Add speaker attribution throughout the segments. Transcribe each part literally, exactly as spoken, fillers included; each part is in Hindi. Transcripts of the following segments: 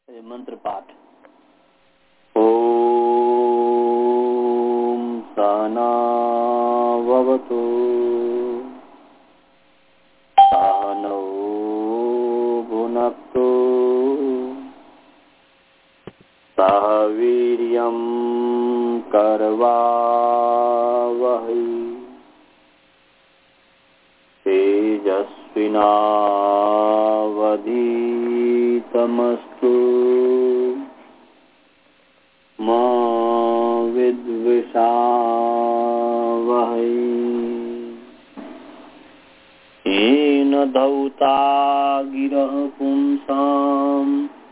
Speaker 1: मंत्र पाठ। ओम सहना भवतु सहनौ भुनक्तु सह वीर्यं करवावहै तेजस्विनावधीतमस्तु मा विद्विषावहै। येन धौता गिरः पुंसां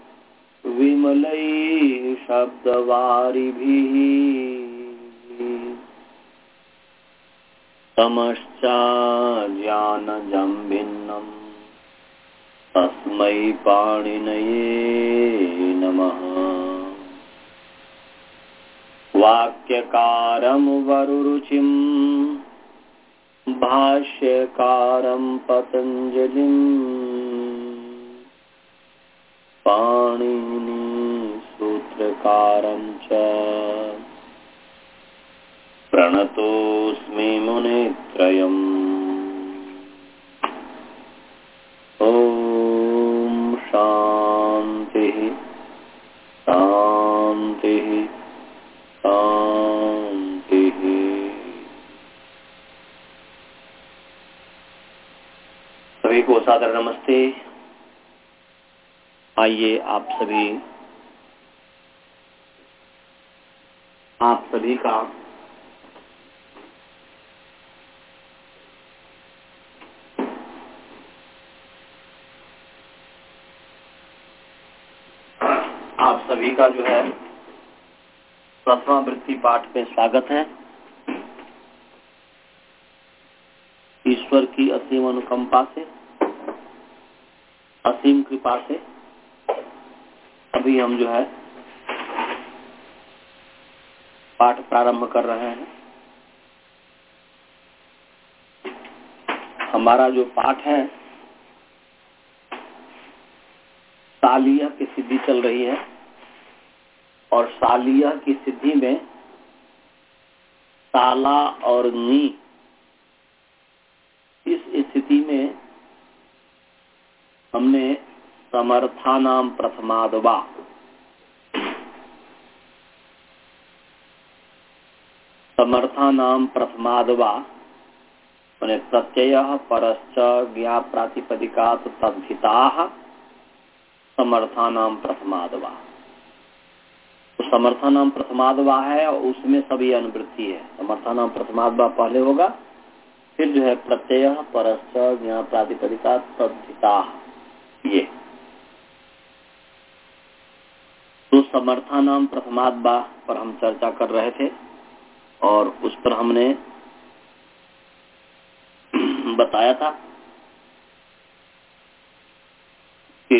Speaker 1: विमलैः शब्दवारिभिः तमश्चाज्ञानजं भिन्नं तस्मै पाणिनये नमः। वाक्यकारं वरुरुचिं भाष्यकारं पतञ्जलिं पाणिनि सूत्रकारं च प्रणतोऽस्मि मुनित्रयम्। ओम शांतिः शांतिः शांतिः। सभी को सादर नमस्ते। आइए आप सभी आप सभी का आप सभी का जो है प्रथमा वृत्ति पाठ में स्वागत है। ईश्वर की असीम अनुकंपा से, असीम कृपा से अभी हम जो है पाठ प्रारंभ कर रहे हैं। हमारा जो पाठ है सालिया की सिद्धि चल रही है और सालिया की सिद्धि में साला और नी, इस स्थिति में हमने समर्थानाम प्रथमादवा समर्थानाम प्रथमादवा माने प्रत्ययः परश्च ज्ञा प्रातिपदिकात् तद्धिताः समर्थानाम प्रथमादवा। तो समर्थानाम प्रथमादवा है और उसमें सभी अनुवृत्ति है। समर्थानाम प्रथमादवा पहले होगा, फिर जो है प्रत्यय परश्च ज्ञा प्रातिपदिकात् तद्धिताः। ये तो समर्थानाम प्रथमादवा पर हम चर्चा कर रहे थे और उस पर हमने बताया था कि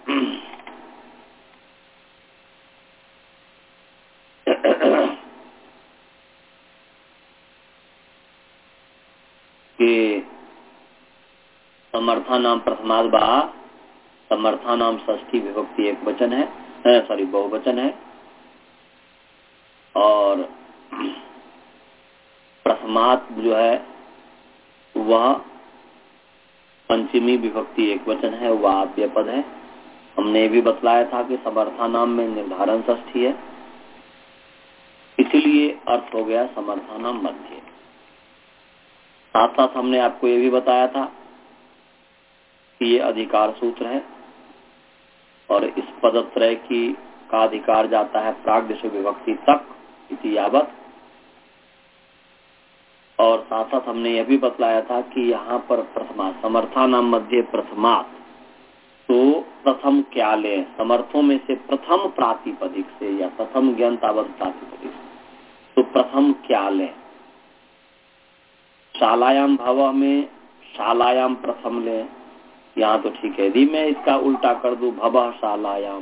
Speaker 1: कि समर्थानाम प्रथमादवा समर्थानाम षष्ठी विभक्ति एक वचन है, सॉरी बहुवचन है, और प्रथमात् जो है वह पंचमी विभक्ति एक वचन है, वह आद्य पद है। हमने ये भी बतलाया था कि समर्थानाम में निर्धारण षष्ठी है, इसलिए अर्थ हो गया समर्थानाम मध्य। साथ साथ हमने आपको ये भी बताया था कि ये अधिकार सूत्र है और इस पदत्रय की का अधिकार जाता है प्राग्दिशु विभक्ति तक इति यावत। और साथ साथ हमने यह भी बतलाया था कि यहाँ पर प्रथमा समर्थानाम मध्य प्रथमात्, तो प्रथम क्या लें, समर्थों में से प्रथम प्रातिपदिक से या प्रथम ज्ञानतावत प्रातिपदिक से, तो प्रथम क्या लें। शालायाम भव में शालायाम प्रथम लें, यहाँ तो ठीक है। यदि मैं इसका उल्टा कर दूं भवः शालायाम,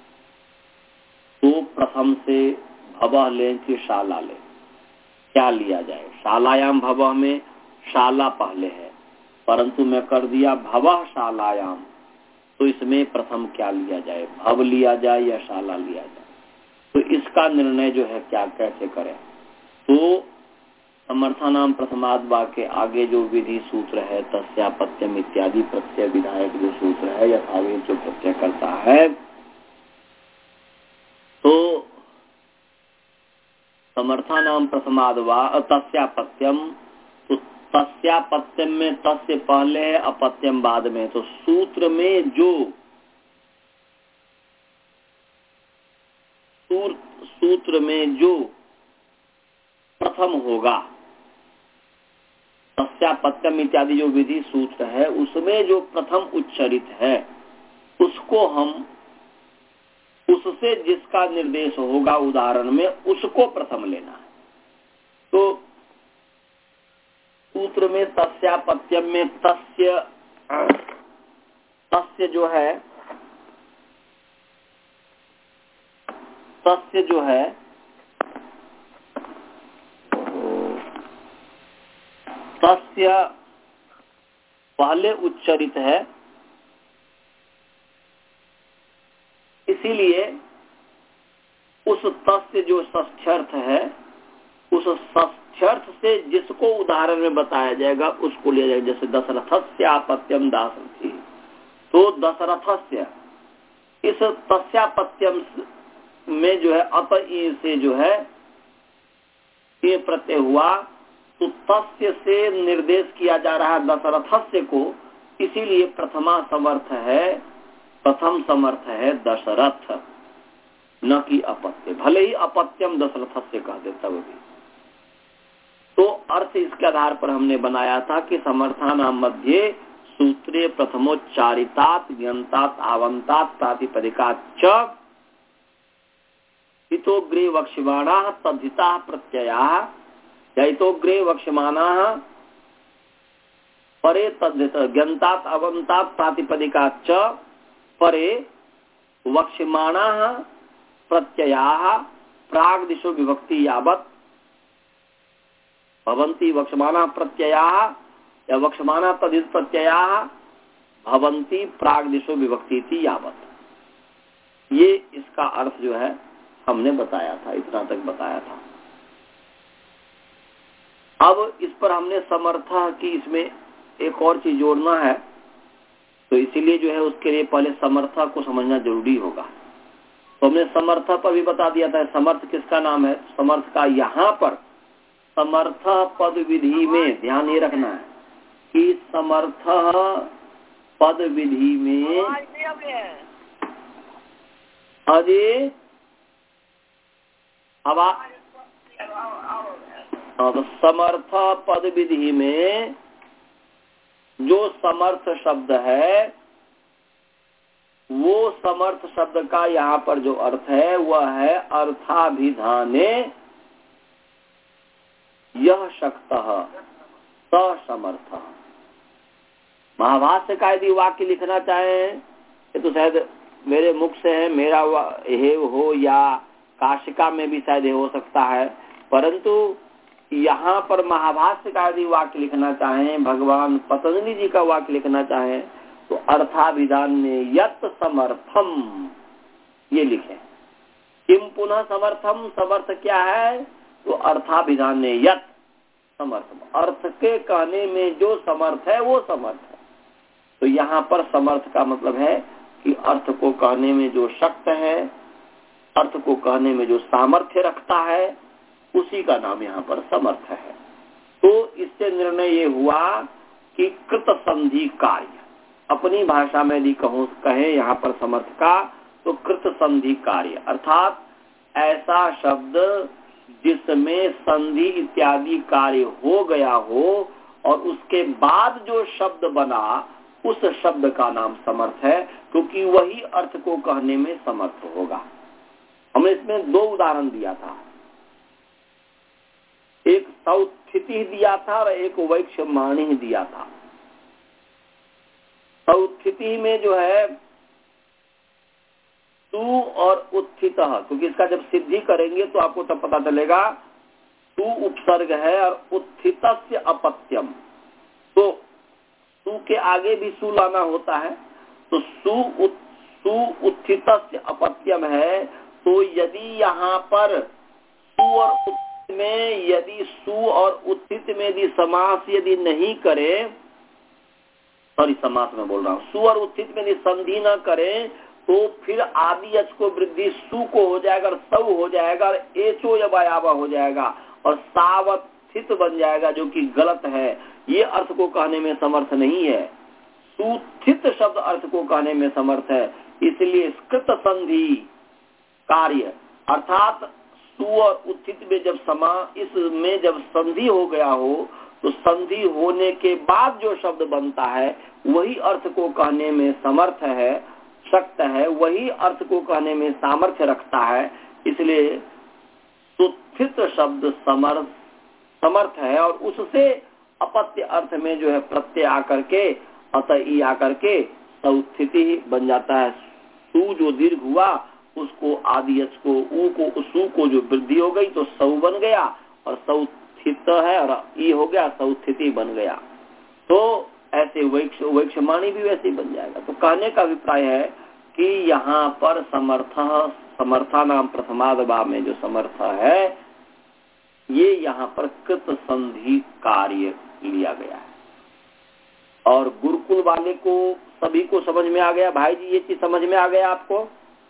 Speaker 1: तो प्रथम से भवः लें कि शाला लें, क्या लिया जाए। शालायाम भवः में शाला पहले है, परंतु मैं कर दिया भवः शालायाम, तो इसमें प्रथम क्या लिया जाए, भव लिया जाए या शाला लिया जाए, तो इसका निर्णय जो है क्या कैसे करें। तो समर्थानाम प्रथमाद वाक्य के आगे जो विधि सूत्र है तस्यापत्यम इत्यादि प्रत्यय विधायक जो सूत्र है यथावेद जो प्रत्यय करता है, तो समर्थानाम प्रथमाद वा तस्यापत्यम, तो तस्यापत्यम में तस्य पहले है अपत्यम बाद में, तो सूत्र में जो सूत्र में जो प्रथम होगा, तस्यापत्यम इत्यादि जो विधि सूत्र है उसमें जो प्रथम उच्चरित है उसको हम, उससे जिसका निर्देश होगा उदाहरण में उसको प्रथम लेना है। तो सूत्र में तस्यापत्यम में तस्य तस्य जो है तस्य जो है तस्य पहले उच्चरित है, इसीलिए उस तस्य जो षष्ठ्यर्थ है उस षष्ठ्यर्थ से जिसको उदाहरण में बताया जाएगा उसको लिया जाएगा। जैसे दशरथस्य आपत्यम दासरथी, तो दशरथस्य इस तस्यापत्यम में जो है अप से जो है ये प्रत्यय हुआ, तो तस्य से निर्देश किया जा रहा है दशरथस्य को, इसीलिए प्रथमा समर्थ है, प्रथम समर्थ है दशरथ, न कि अपत्य, भले ही अपत्यम दशरथस्य कह दे तब भी। तो अर्थ इसके आधार पर हमने बनाया था कि समर्थानाम मध्य सूत्रे प्रथमोच्चारितात ज्ञातात आवंतात प्रातिपदिकात् च हितोग्रे वक्ष्यमाणाः तद्धिताः प्रत्ययाः हितोग्रे वक्ष्यमाणाः परे तद्धित ज्ञातात आवंतात प्रातिपदिकात् च परे वक्ष्यमाणाः प्रत्ययाः प्राग दिशो विभक्ति यावत् भवन्ति वक्ष्यमाणाः प्रत्ययाः या वक्ष्यमाणाः तद्धित प्रत्ययाः भवन्ति प्राग दिशो विभक्ति यावत्। ये इसका अर्थ जो है हमने बताया था, इतना तक बताया था। अब इस पर हमने समर्था की इसमें एक और चीज जोड़ना है, तो इसीलिए जो है उसके लिए पहले समर्था को समझना जरूरी होगा। तो हमने समर्था पर भी बता दिया था, समर्थ किसका नाम है। समर्थ का यहाँ पर समर्थ पद विधि में ध्यान ये रखना है कि समर्थ पद विधि में अजय अब तो समर्थ पद विधि में जो समर्थ शब्द है वो समर्थ शब्द का यहाँ पर जो अर्थ है वह है अर्थाभिधाने यह शक्तः स समर्थ। महाभाष्य का यदि वाक्य लिखना चाहें ये तो शायद मेरे मुख से है, मेरा हे हो या काशिका में भी शायद हो सकता है, परंतु यहाँ पर महाभाष्य का यदि वाक्य लिखना चाहें, भगवान पतंजलि जी का वाक्य लिखना चाहें तो अर्थाभिधान में यत समर्थम ये लिखें। किम पुनः समर्थम, समर्थ क्या है तो अर्थाभिधान में यत समर्थम, अर्थ के कहने में जो समर्थ है वो समर्थ है। तो यहाँ पर समर्थ का मतलब है कि अर्थ को कहने में जो शक्त है, अर्थ को कहने में जो सामर्थ्य रखता है उसी का नाम यहाँ पर समर्थ है। तो इससे निर्णय ये हुआ कि कृत संधि कार्य, अपनी भाषा में यदि कहूँ कहे यहाँ पर समर्थ का तो कृत संधि कार्य, अर्थात ऐसा शब्द जिसमें संधि इत्यादि कार्य हो गया हो और उसके बाद जो शब्द बना उस शब्द का नाम समर्थ है, क्योंकि वही अर्थ को कहने में समर्थ होगा। हमने इसमें दो उदाहरण दिया था, एक सौत्थिति दिया था और एक वैक्ष्यमाणी दिया था। सौत्थिति में जो है तू और उत्थित, क्योंकि इसका जब सिद्धि करेंगे तो आपको तब पता चलेगा तू उपसर्ग है और उत्थितस्य अपत्यम, तो तू के आगे भी सु लाना होता है तो सु सु उत्थित अपत्यम है। तो यदि यहाँ पर सु और उत्थित में यदि सु और उत्थित में यदि समास यदि नहीं करे, सॉरी समास में बोल रहा हूँ, सु और उत्थित में यदि संधि न करे तो फिर आदि अच को वृद्धि सु को हो जाएगा और सौ हो जाएगा और एचो यवायावा हो जाएगा और सावथित बन जाएगा, जो कि गलत है। ये अर्थ को कहने में समर्थ नहीं है। सुथित शब्द अर्थ को कहने में समर्थ है। इसलिए कृत संधि कार्य अर्थात सु और उत्थित में जब समा इसमें जब संधि हो गया हो तो संधि होने के बाद जो शब्द बनता है वही अर्थ को कहने में समर्थ है, शक्त है, वही अर्थ को कहने में सामर्थ्य रखता है। इसलिए सुथित शब्द समर्थ समर्थ है और उससे अपत्य अर्थ में जो है प्रत्यय आकर के अतः ई आकर के सौस्थिति बन जाता है। सु जो दीर्घ हुआ उसको आदि अच को ऊ को सु को जो वृद्धि हो गई तो सौ बन गया और सौस्थित है और ई हो गया सौस्थिति बन गया। तो ऐसे वैक्ष वैक्षमाणी भी वैसे ही बन जाएगा। तो कहने का अभिप्राय है कि यहाँ पर समर्थ समर्था नाम प्रथमादवा में जो समर्थ है ये यहाँ पर कृत संधि कार्य लिया गया है। और गुरुकुल वाले को सभी को समझ में आ गया भाई जी, ये चीज समझ में आ गया आपको?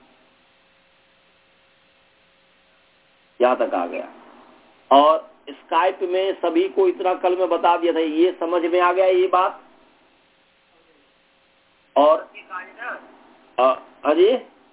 Speaker 1: यहाँ तक आ गया। और स्काइप में सभी को इतना कल में बता दिया था, ये समझ में आ गया ये बात। और अजय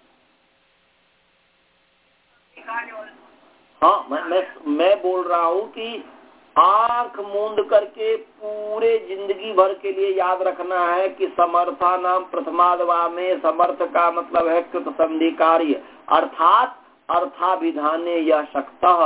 Speaker 1: हाँ मैं मैं मैं बोल रहा हूँ कि आंख मूंद करके पूरे जिंदगी भर के लिए याद रखना है कि समर्था नाम प्रथमादवा में समर्थ का मतलब है कृत संधि कार्य अर्थात अर्थाभिधाने यह शक्तः,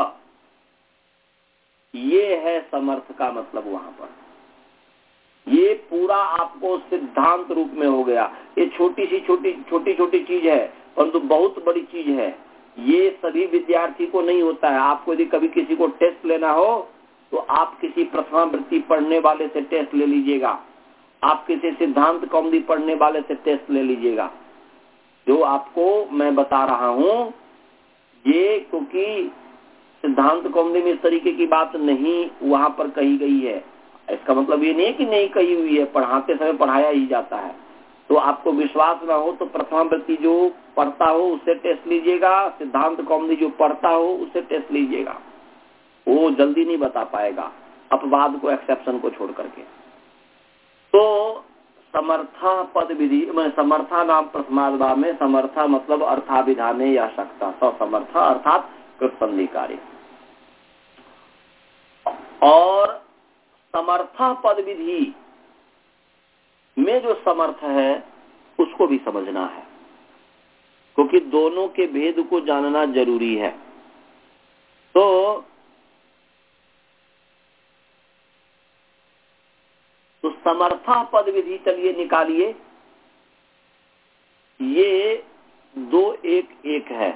Speaker 1: ये है समर्थ का मतलब। वहां पर ये पूरा आपको सिद्धांत रूप में हो गया। ये छोटी सी छोटी छोटी छोटी चीज है परंतु बहुत बड़ी चीज है। ये सभी विद्यार्थी को नहीं होता है। आपको यदि कभी किसी को टेस्ट लेना हो तो आप किसी प्रथमा वृत्ति पढ़ने वाले से टेस्ट ले लीजिएगा, आप किसी सिद्धांत कौमुदी पढ़ने वाले से टेस्ट ले लीजिएगा। जो आपको मैं बता रहा हूँ ये क्योंकि सिद्धांत कौमुदी में इस तरीके की बात नहीं वहां पर कही गई है। इसका मतलब ये नहीं कि नहीं कही हुई है, पढ़ाते समय पढ़ाया ही जाता है। तो आपको विश्वास ना हो तो प्रथमा वृत्ति जो पढ़ता हो उससे टेस्ट लीजिएगा, सिद्धांत कौमुदी जो पढ़ता हो उससे टेस्ट लीजिएगा। वो जल्दी नहीं बता पाएगा अपवाद को, एक्सेप्शन को छोड़ करके। तो समर्था पद विधि में समर्था नाम प्रथमादवा में समर्था मतलब अर्थाभिधाने या शक्ता समर्था अर्थात कृत संधि कार्य। और समर्था पद विधि में जो समर्थ है उसको भी समझना है क्योंकि दोनों के भेद को जानना जरूरी है। तो तो समर्था पद विधि चलिए निकालिए। ये दो एक एक है।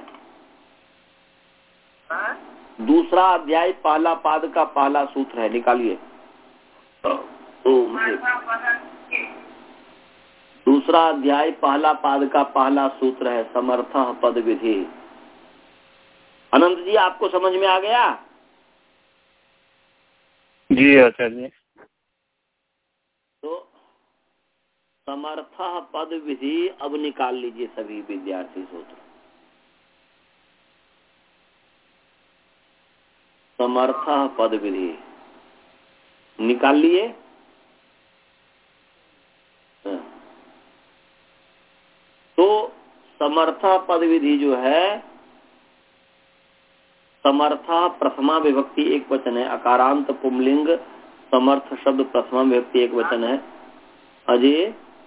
Speaker 1: दूसरा अध्याय पहला पाद का पहला सूत्र है, निकालिए। तो दूसरा अध्याय पहला पाद का पहला सूत्र है समर्थ पद विधि। अनंत जी आपको समझ में आ गया?
Speaker 2: जी आचार्य।
Speaker 1: तो समर्थ पद विधि अब निकाल लीजिए सभी विद्यार्थी सूत्र। समर्थ पद विधि निकाल लिए? तो समर्था पद विधि जो है, समर्था प्रथमा विभक्ति एक वचन है, अकारांत पुंलिंग समर्थ शब्द प्रथमा विभक्ति एक वचन है। अजय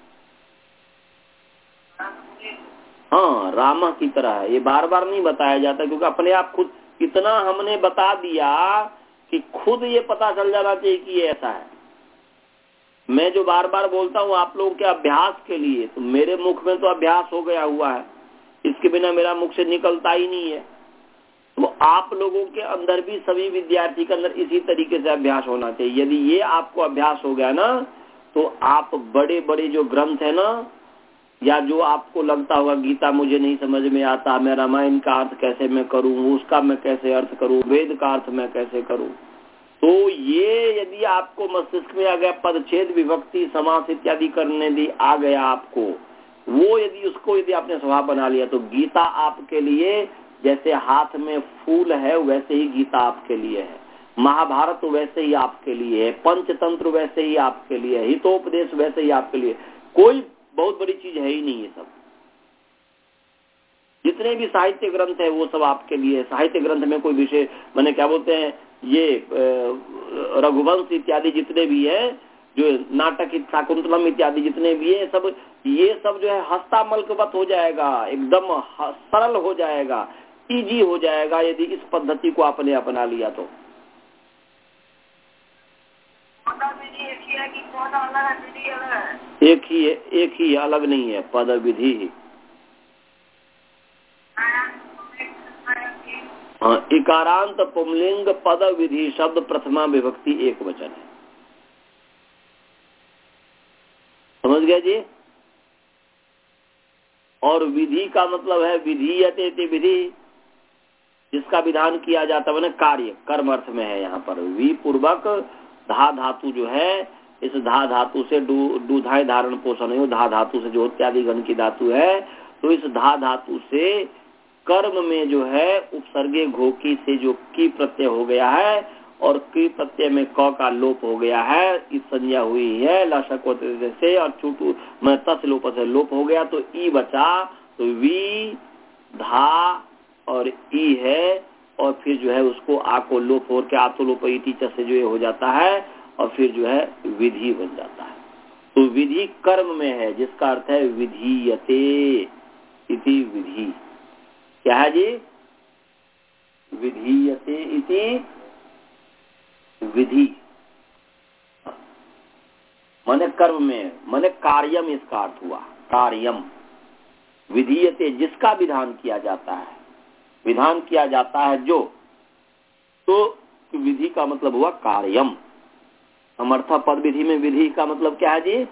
Speaker 1: हाँ रामा की तरह है। ये बार बार नहीं बताया जाता क्योंकि अपने आप खुद इतना हमने बता दिया कि खुद ये पता चल जाना चाहिए कि ये ऐसा है। मैं जो बार बार बोलता हूँ आप लोगों के अभ्यास के लिए, तो मेरे मुख में तो अभ्यास हो गया हुआ है, इसके बिना मेरा मुख से निकलता ही नहीं है। तो आप लोगों के अंदर भी सभी विद्यार्थी के अंदर इसी तरीके से अभ्यास होना चाहिए। यदि ये आपको अभ्यास हो गया ना तो आप बड़े बड़े जो ग्रंथ है ना या जो आपको लगता होगा गीता मुझे नहीं समझ में आता, मैं रामायण का अर्थ कैसे मैं करूं, उसका मैं कैसे अर्थ करूं, वेद का अर्थ मैं कैसे करूं, तो ये यदि आपको मस्तिष्क में आ गया, पदच्छेद विभक्ति समास इत्यादि करने दी आ गया आपको, वो यदि उसको यदि आपने स्वभाव बना लिया, तो गीता आपके लिए जैसे हाथ में फूल है वैसे ही गीता आपके लिए है, महाभारत वैसे ही आपके लिए है, पंचतंत्र वैसे ही आपके लिए है, हितोपदेश वैसे ही आपके लिए, कोई बहुत बड़ी चीज है ही नहीं। ये सब जितने भी साहित्य ग्रंथ है वो सब आपके लिए। साहित्य ग्रंथ में कोई विषय मैंने क्या बोलते हैं, ये रघुवंश इत्यादि जितने भी है, जो नाटक शाकुंतलम इत्यादि जितने भी है, सब ये सब जो है हस्तामलकवत हो जाएगा, एकदम सरल हो जाएगा, इजी हो जाएगा यदि इस पद्धति को आपने अपना लिया तो। एक ही है, एक ही अलग नहीं है, पद विधि ही। हाँ, इकारांत पुंलिंग पद विधि शब्द प्रथमा विभक्ति एक वचन है। समझ गया जी। और विधि का मतलब है विधीयते ते विधि, जिसका विधान किया जाता है, कार्य कर्म अर्थ में है। यहाँ पर वी पूर्वक धा धातु जो है, इस धा धातु से दूधाय धारण पोषण हो, धा धातु से जो इत्यादि गण की धातु है, तो इस धा धातु से कर्म में जो है उपसर्गे घोकी से जो की प्रत्यय हो गया है, और की प्रत्यय में क का लोप हो गया है, इस संज्ञा हुई है लशक से, और चूटू में तस लोप से लोप हो गया, तो ई बचा, तो वी धा और ई है, और फिर जो है उसको आ को लोप हो के आतो लोप टीचर से जो हो जाता है, और फिर जो है विधि बन जाता है। तो विधि कर्म में है, जिसका अर्थ है विधीयते इति विधि। क्या है जी? विधीयते इति विधि, माने कर्म में, माने कार्यम, इसका अर्थ हुआ कार्यम। विधीयते जिसका विधान किया जाता है, विधान किया जाता है जो, तो विधि का मतलब हुआ कार्यम। समर्था पद विधि में विधि का मतलब क्या है जी?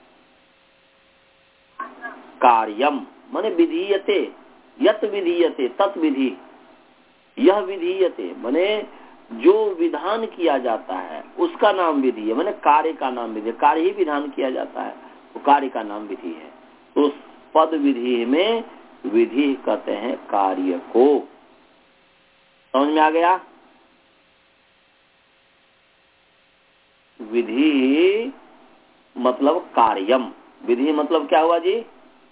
Speaker 1: कार्यम, माने विधीयते, यत विधीयते तत् विधि, यह विधीयते माने जो विधान किया जाता है उसका नाम विधि है, माने कार्य का नाम विधि, कार्य ही विधान किया जाता है तो कार्य का नाम विधि है। तो पद विधि में विधि कहते हैं कार्य को। समझ में आ गया? विधि मतलब कार्यम, विधि मतलब क्या हुआ जी?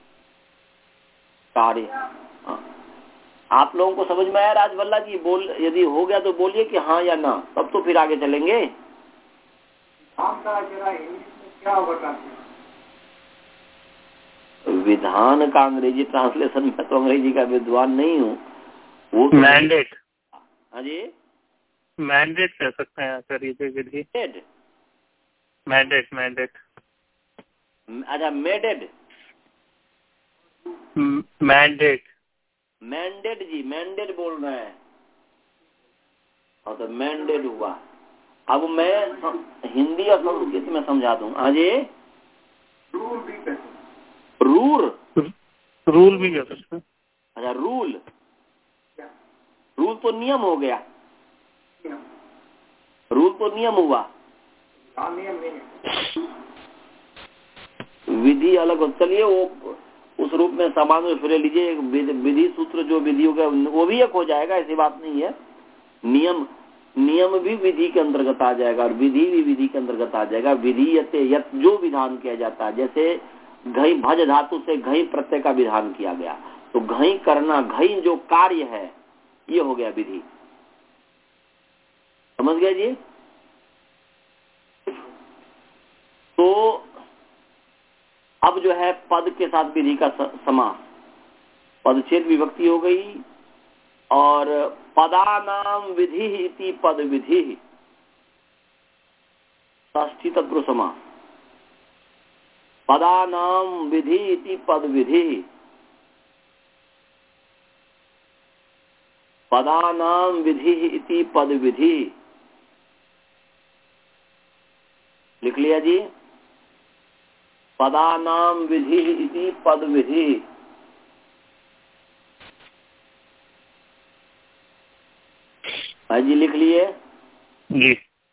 Speaker 1: कार्य। आप लोगों को समझ में आया राजवल्ला जी? बोल, यदि हो गया तो बोलिए कि हाँ या ना, तब तो फिर आगे चलेंगे। क्या विधान का अंग्रेजी ट्रांसलेशन में तो अंग्रेजी का विद्वान नहीं हूँ। वो तो
Speaker 2: मैंडेट,
Speaker 1: हाँ जी,
Speaker 2: मैंडेट कह सकते हैं सर, ये विधि। मैंडेट, मैंडेट,
Speaker 1: अच्छा मेडेड,
Speaker 2: मैंडेट,
Speaker 1: मैंडेड जी, मैंडेड बोल रहे हैं। हाँ तो मैंडेड हुआ। अब मैं हिंदी और संस्कृत में समझा दूं। हाँ जी, रूल,
Speaker 2: रूल भी कह सकते हैं।
Speaker 1: अच्छा रूल, रूल तो नियम हो गया, रूल तो नियम हुआ, विधि अलग हो। चलिए वो उस रूप में समान में फिर लीजिए, विधि सूत्र जो विधि हो गया वो भी एक हो जाएगा, ऐसी बात नहीं है। नियम, नियम भी विधि के अंतर्गत आ जाएगा और विधि भी विधि के अंतर्गत आ जाएगा। विधि यते यत जो विधान किया जाता है, जैसे घई भज धातु से घई प्रत्यय का विधान किया गया, तो घई करना, घई जो कार्य है ये हो गया विधि। समझ गए जी? तो अब जो है पद के साथ विधि का समास, पदच्छेद विभक्ति हो गई, और पदानाम विधि इति पद विधि, षष्ठी तत्पुरुष समास। पदानाम विधि इति पद विधि, पदानाम विधि इति पद विधि। लिख लिया जी? पदानाम विधि इति पद विधि। भाई जी लिख लिए
Speaker 2: जी।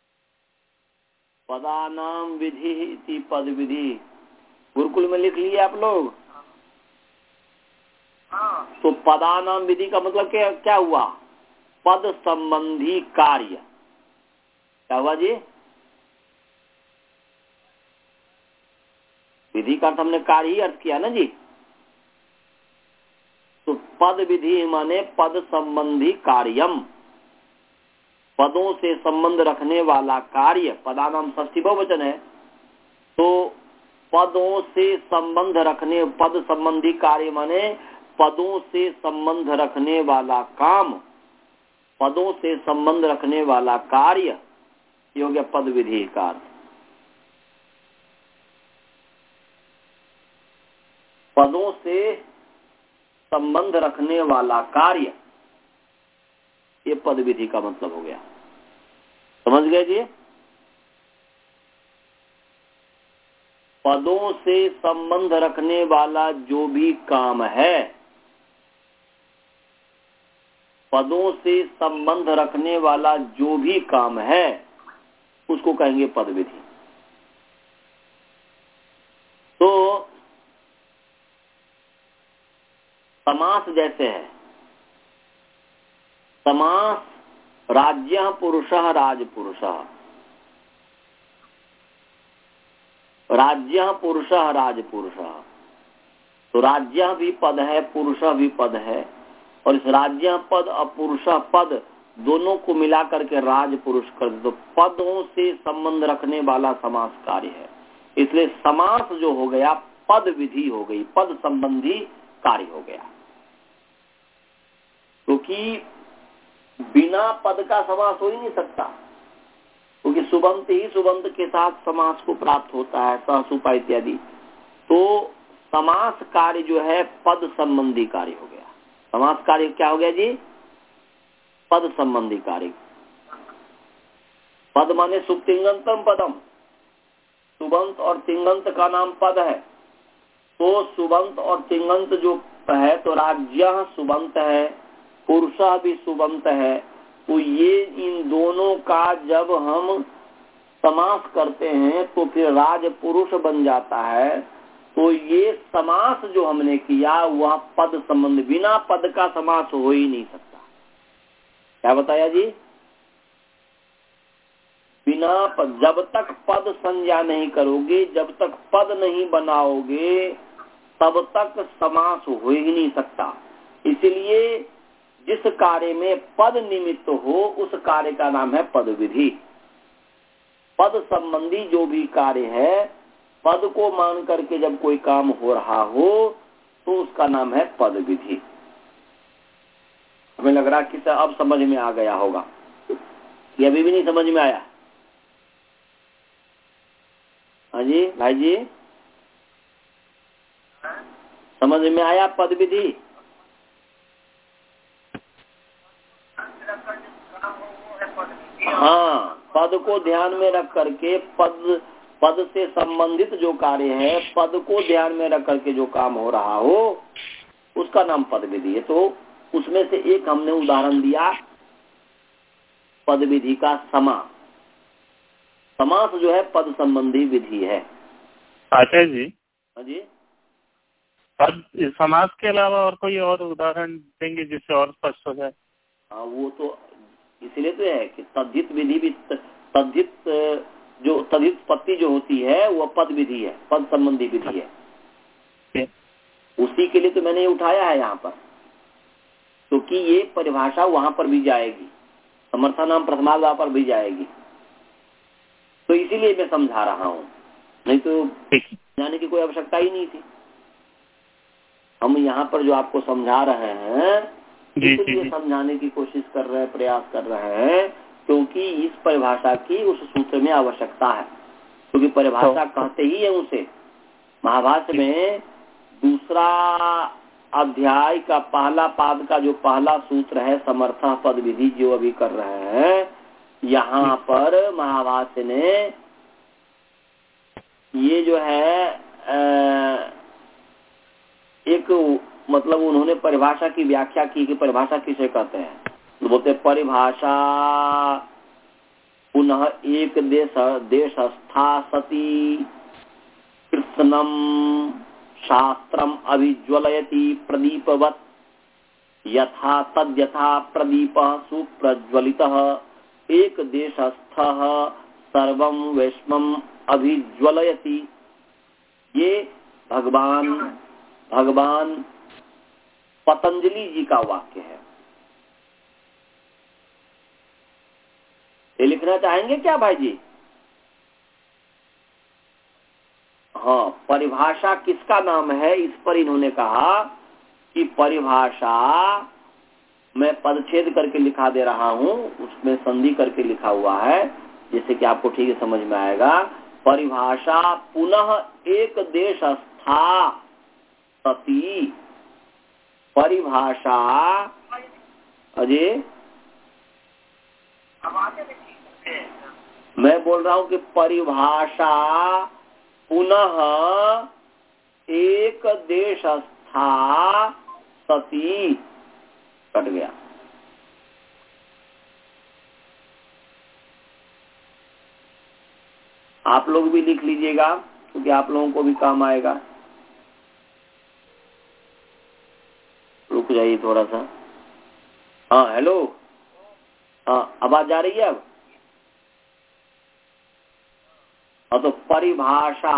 Speaker 1: पदानाम विधि इति पद विधि। गुरुकुल में लिख लिए आप लोग? तो पदानाम विधि का मतलब क्या क्या हुआ? पद संबंधी कार्य। क्या हुआ जी? विधि का हमने कार्य ही अर्थ किया ना जी। तो पद विधि माने पद संबंधी कार्यम, पदों से संबंध रखने वाला कार्य। पदानाम षष्ठी बहुवचन है, तो पदों से संबंध रखने, पद संबंधी कार्य माने पदों से संबंध रखने वाला काम, पदों से संबंध रखने वाला कार्य, ये हो गया पद विधि का अर्थ। पदों से संबंध रखने वाला कार्य, ये पद विधि का मतलब हो गया। समझ गए जी? पदों से संबंध रखने वाला जो भी काम है, पदों से संबंध रखने वाला जो भी काम है, उसको कहेंगे पद विधि। तो समास जैसे है, समास राज्य पुरुषः राजपुरुषः, राज्य पुरुषः राजपुरुषः। तो राज्य भी पद है, पुरुष भी पद है, और इस राज्य पद और पुरुष पद दोनों को मिला करके राज पुरुष कर दो। पदों से संबंध रखने वाला समास कार्य है, इसलिए समास जो हो गया पद विधि हो गई, पद संबंधी कार्य हो गया। क्योंकि बिना पद का समास हो ही नहीं सकता, क्योंकि सुबंत ही सुबंत के साथ समास को प्राप्त होता है, सहसुपा इत्यादि। तो समास कार्य जो है पद संबंधी कार्य हो गया। समास कार्य क्या हो गया जी? पद संबंधी कार्य। पद माने सुप्तिंगंतम पदम, सुबंत और तिंगंत का नाम पद है। तो सुबंत और तिंगंत जो है, तो राज्य सुबंत है, पुरुषा भी सुबंत है। तो ये इन दोनों का जब हम समास करते हैं तो फिर राज पुरुष बन जाता है। तो ये समास जो हमने किया वह पद संबंध, बिना पद का समास हो ही नहीं सकता। क्या बताया जी? बिना पद, जब तक पद संज्ञा नहीं करोगे, जब तक पद नहीं बनाओगे, तब तक समास हो ही नहीं सकता। इसलिए जिस कार्य में पद निमित्त हो उस कार्य का नाम है पद विधि। पद संबंधी जो भी कार्य है, पद को मान करके जब कोई काम हो रहा हो तो उसका नाम है पद विधि। हमें लग रहा कि अब समझ में आ गया होगा, ये अभी भी नहीं समझ में आया? हाँ जी भाई जी, समझ में आया पद विधि? हाँ, पद को ध्यान में रख करके, पद पद से संबंधित जो कार्य है, पद को ध्यान में रख करके जो काम हो रहा हो उसका नाम पद विधि है। तो उसमें से एक हमने उदाहरण दिया पद विधि का समास। समास जो है पद संबंधी विधि है।
Speaker 2: आचार्य जी,
Speaker 1: हाँ जी,
Speaker 2: पद समास के अलावा और कोई और उदाहरण देंगे जिससे और स्पष्ट हो जाए?
Speaker 1: हाँ, वो तो इसलिए तो है कि तद्धित विधि भी, तद्धित जो तद्धित पत्ति जो होती है वह पद विधि है, पद संबंधी विधि है। उसी के लिए तो मैंने ये उठाया है यहाँ पर, क्योंकि तो ये परिभाषा वहां पर भी जाएगी, समर्थनाम प्रथमार्धा पर भी जाएगी। तो इसीलिए मैं समझा रहा हूँ, नहीं तो जाने की कोई आवश्यकता ही नहीं थी। हम यहाँ पर जो आपको समझा रहे हैं इसलिए समझाने की कोशिश कर रहे हैं, प्रयास कर रहे हैं, क्योंकि इस परिभाषा की उस सूत्र में आवश्यकता है। क्योंकि परिभाषा कहते ही है उसे। महाभाष्य में दूसरा अध्याय का पहला पाद का जो पहला सूत्र है समर्थ पद विधि, जो अभी कर रहे हैं, यहाँ पर महाभाष्य ने ये जो है एक मतलब उन्होंने परिभाषा की व्याख्या की कि परिभाषा किसे कहते हैं। तो बोलते परिभाषा पुनः एक देश देशस्था सती कृत्स्नम शास्त्रम अभिज्वलयति प्रदीपवत् यथा तद्यथा प्रदीपः सुप्रज्वलितः एक देशस्थः सर्वं वैश्वम अभिज्वलयति। ये भगवान भगवान पतंजलि जी का वाक्य है। ये लिखना चाहेंगे क्या भाई जी? हाँ, परिभाषा किसका नाम है, इस पर इन्होंने कहा कि परिभाषा मैं पदच्छेद करके लिखा दे रहा हूं, उसमें संधि करके लिखा हुआ है, जिससे कि आपको ठीक समझ में आएगा। परिभाषा पुनः एक देशस्था सती। परिभाषा अजय मैं बोल रहा हूं कि परिभाषा पुनः एक देशस्था सती। कट गया। आप लोग भी लिख लीजिएगा क्योंकि आप लोगों को भी काम आएगा। रुक जाइए थोड़ा सा। हाँ हेलो, हाँ आवाज आ रही है अब? हाँ, तो परिभाषा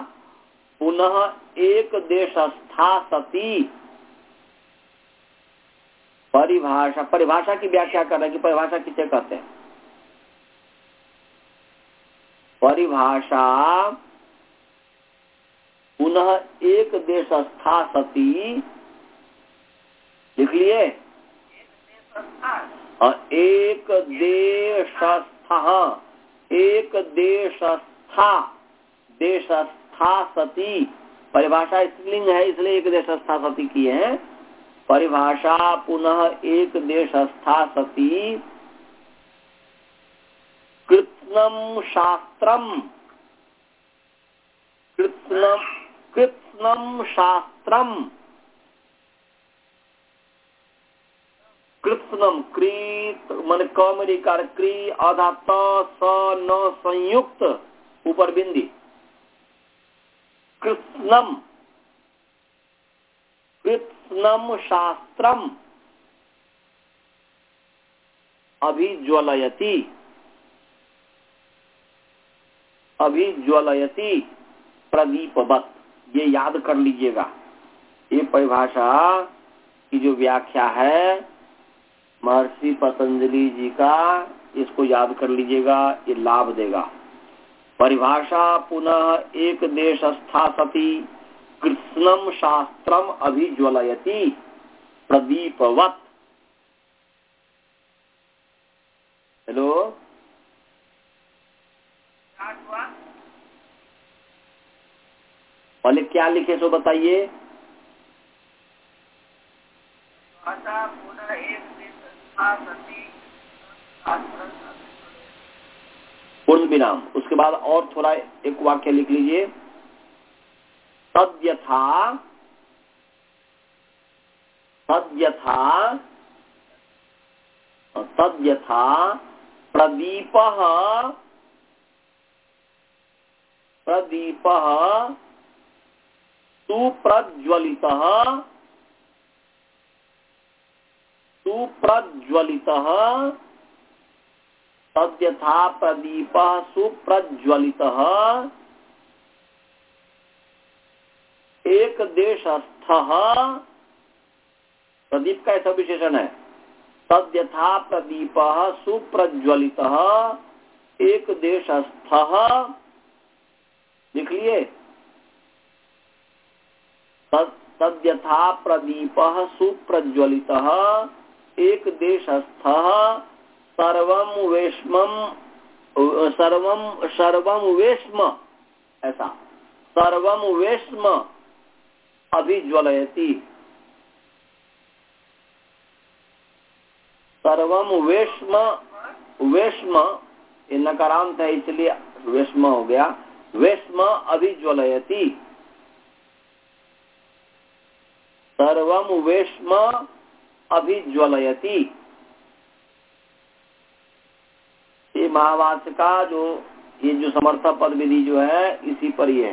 Speaker 1: पुनः एक देशस्था सती। परिभाषा परिभाषा की व्याख्या कर रहे हैं कि परिभाषा किसे कहते हैं। परिभाषा पुनः एक देशस्था सती। लिख लिए? एक देशस्था एक देशस्था देशस्था सती। परिभाषा स्त्रीलिंग है इसलिए एक देशस्था सती किए हैं। परिभाषा पुनः एक देशस्था सती कृत्स्नम शास्त्रम कृत्स्नम कृत्स्नम शास्त्रम कृत्स्नम कृत मन कमरिकार क्री आधा त स न संयुक्त ऊपर बिंदी कृत्स्नम कृत्स्नम शास्त्रम अभिज्वलयति अभिज्वलयति प्रदीपवत्। ये याद कर लीजिएगा। ये परिभाषा की जो व्याख्या है महर्षि पतंजलि जी का, इसको याद कर लीजिएगा, ये लाभ देगा। परिभाषा पुनः एक देशस्था सती कृत्स्नम शास्त्रम अभिज्वलयति प्रदीपवत्। हेलो, पहले क्या लिखे सो बताइए। पूर्ण विराम, उसके बाद और थोड़ा एक वाक्य लिख लीजिए। तद्यथा तद्यथा तद्यथा प्रदीपः प्रदीपः सुप्रज्वलितः सुप्रज्वलितः तद्यथा प्रदीपः सुप्रज्वलितः एक देशस्थः। प्रदीप का ऐसा विशेषण है। तद्यथा प्रदीपः सुप्रज्वलितः एक देशस्थः। लिख लिए? तद्यथा प्रदीपः सुप्रज्वलितः एक देशस्थः सर्वम वेश्मम सर्वम सर्वम वेश्म, ऐसा सर्वम वेश्म अभिज्वलयति। सर्वम वेश्म वेश्म ये नकारांत है इसलिए वेश्म हो गया। वेश्म अभिज्वलयति सर्वम वेश्म अभिज्वलयति। ये महावाक्य का जो ये जो समर्थ पद विधि जो है इसी पर ही है।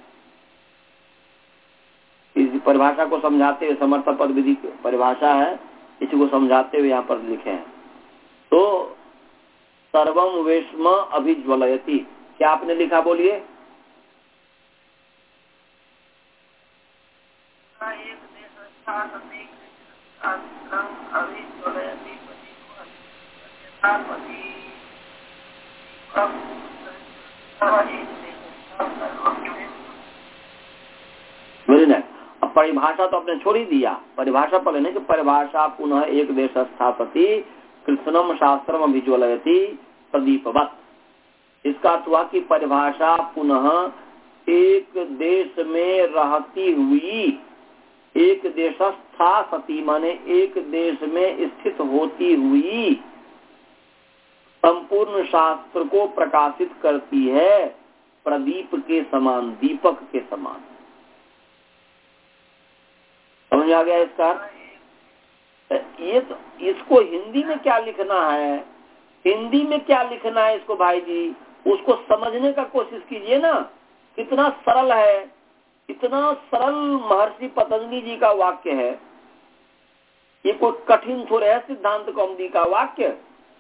Speaker 1: इस परिभाषा को समझाते हुए समर्थ पद विधि परिभाषा है, इसी को समझाते हुए यहाँ पर लिखे हैं। तो सर्वम वेश्म अभिज्वलयति, क्या आपने लिखा बोलिए? Very nice. अब परिभाषा तो आपने छोड़ ही दिया, परिभाषा पर लेने कि परिभाषा पुनः एक देश स्थापति कृष्णम शास्त्रम अभिज्वलयति प्रदीपवत। इसका अर्थ हुआ कि परिभाषा पुनः एक देश में रहती हुई, एक देशस्था सती माने एक देश में स्थित होती हुई संपूर्ण शास्त्र को प्रकाशित करती है, प्रदीप के समान, दीपक के समान। समझ आ गया इसका? ये तो इसको हिंदी में क्या लिखना है, हिंदी में क्या लिखना है इसको भाई जी, उसको समझने का कोशिश कीजिए ना। कितना सरल है, इतना सरल महर्षि पतंजलि जी का वाक्य है। ये कोई कठिन थोड़े है सिद्धांत कौमुदी का वाक्य।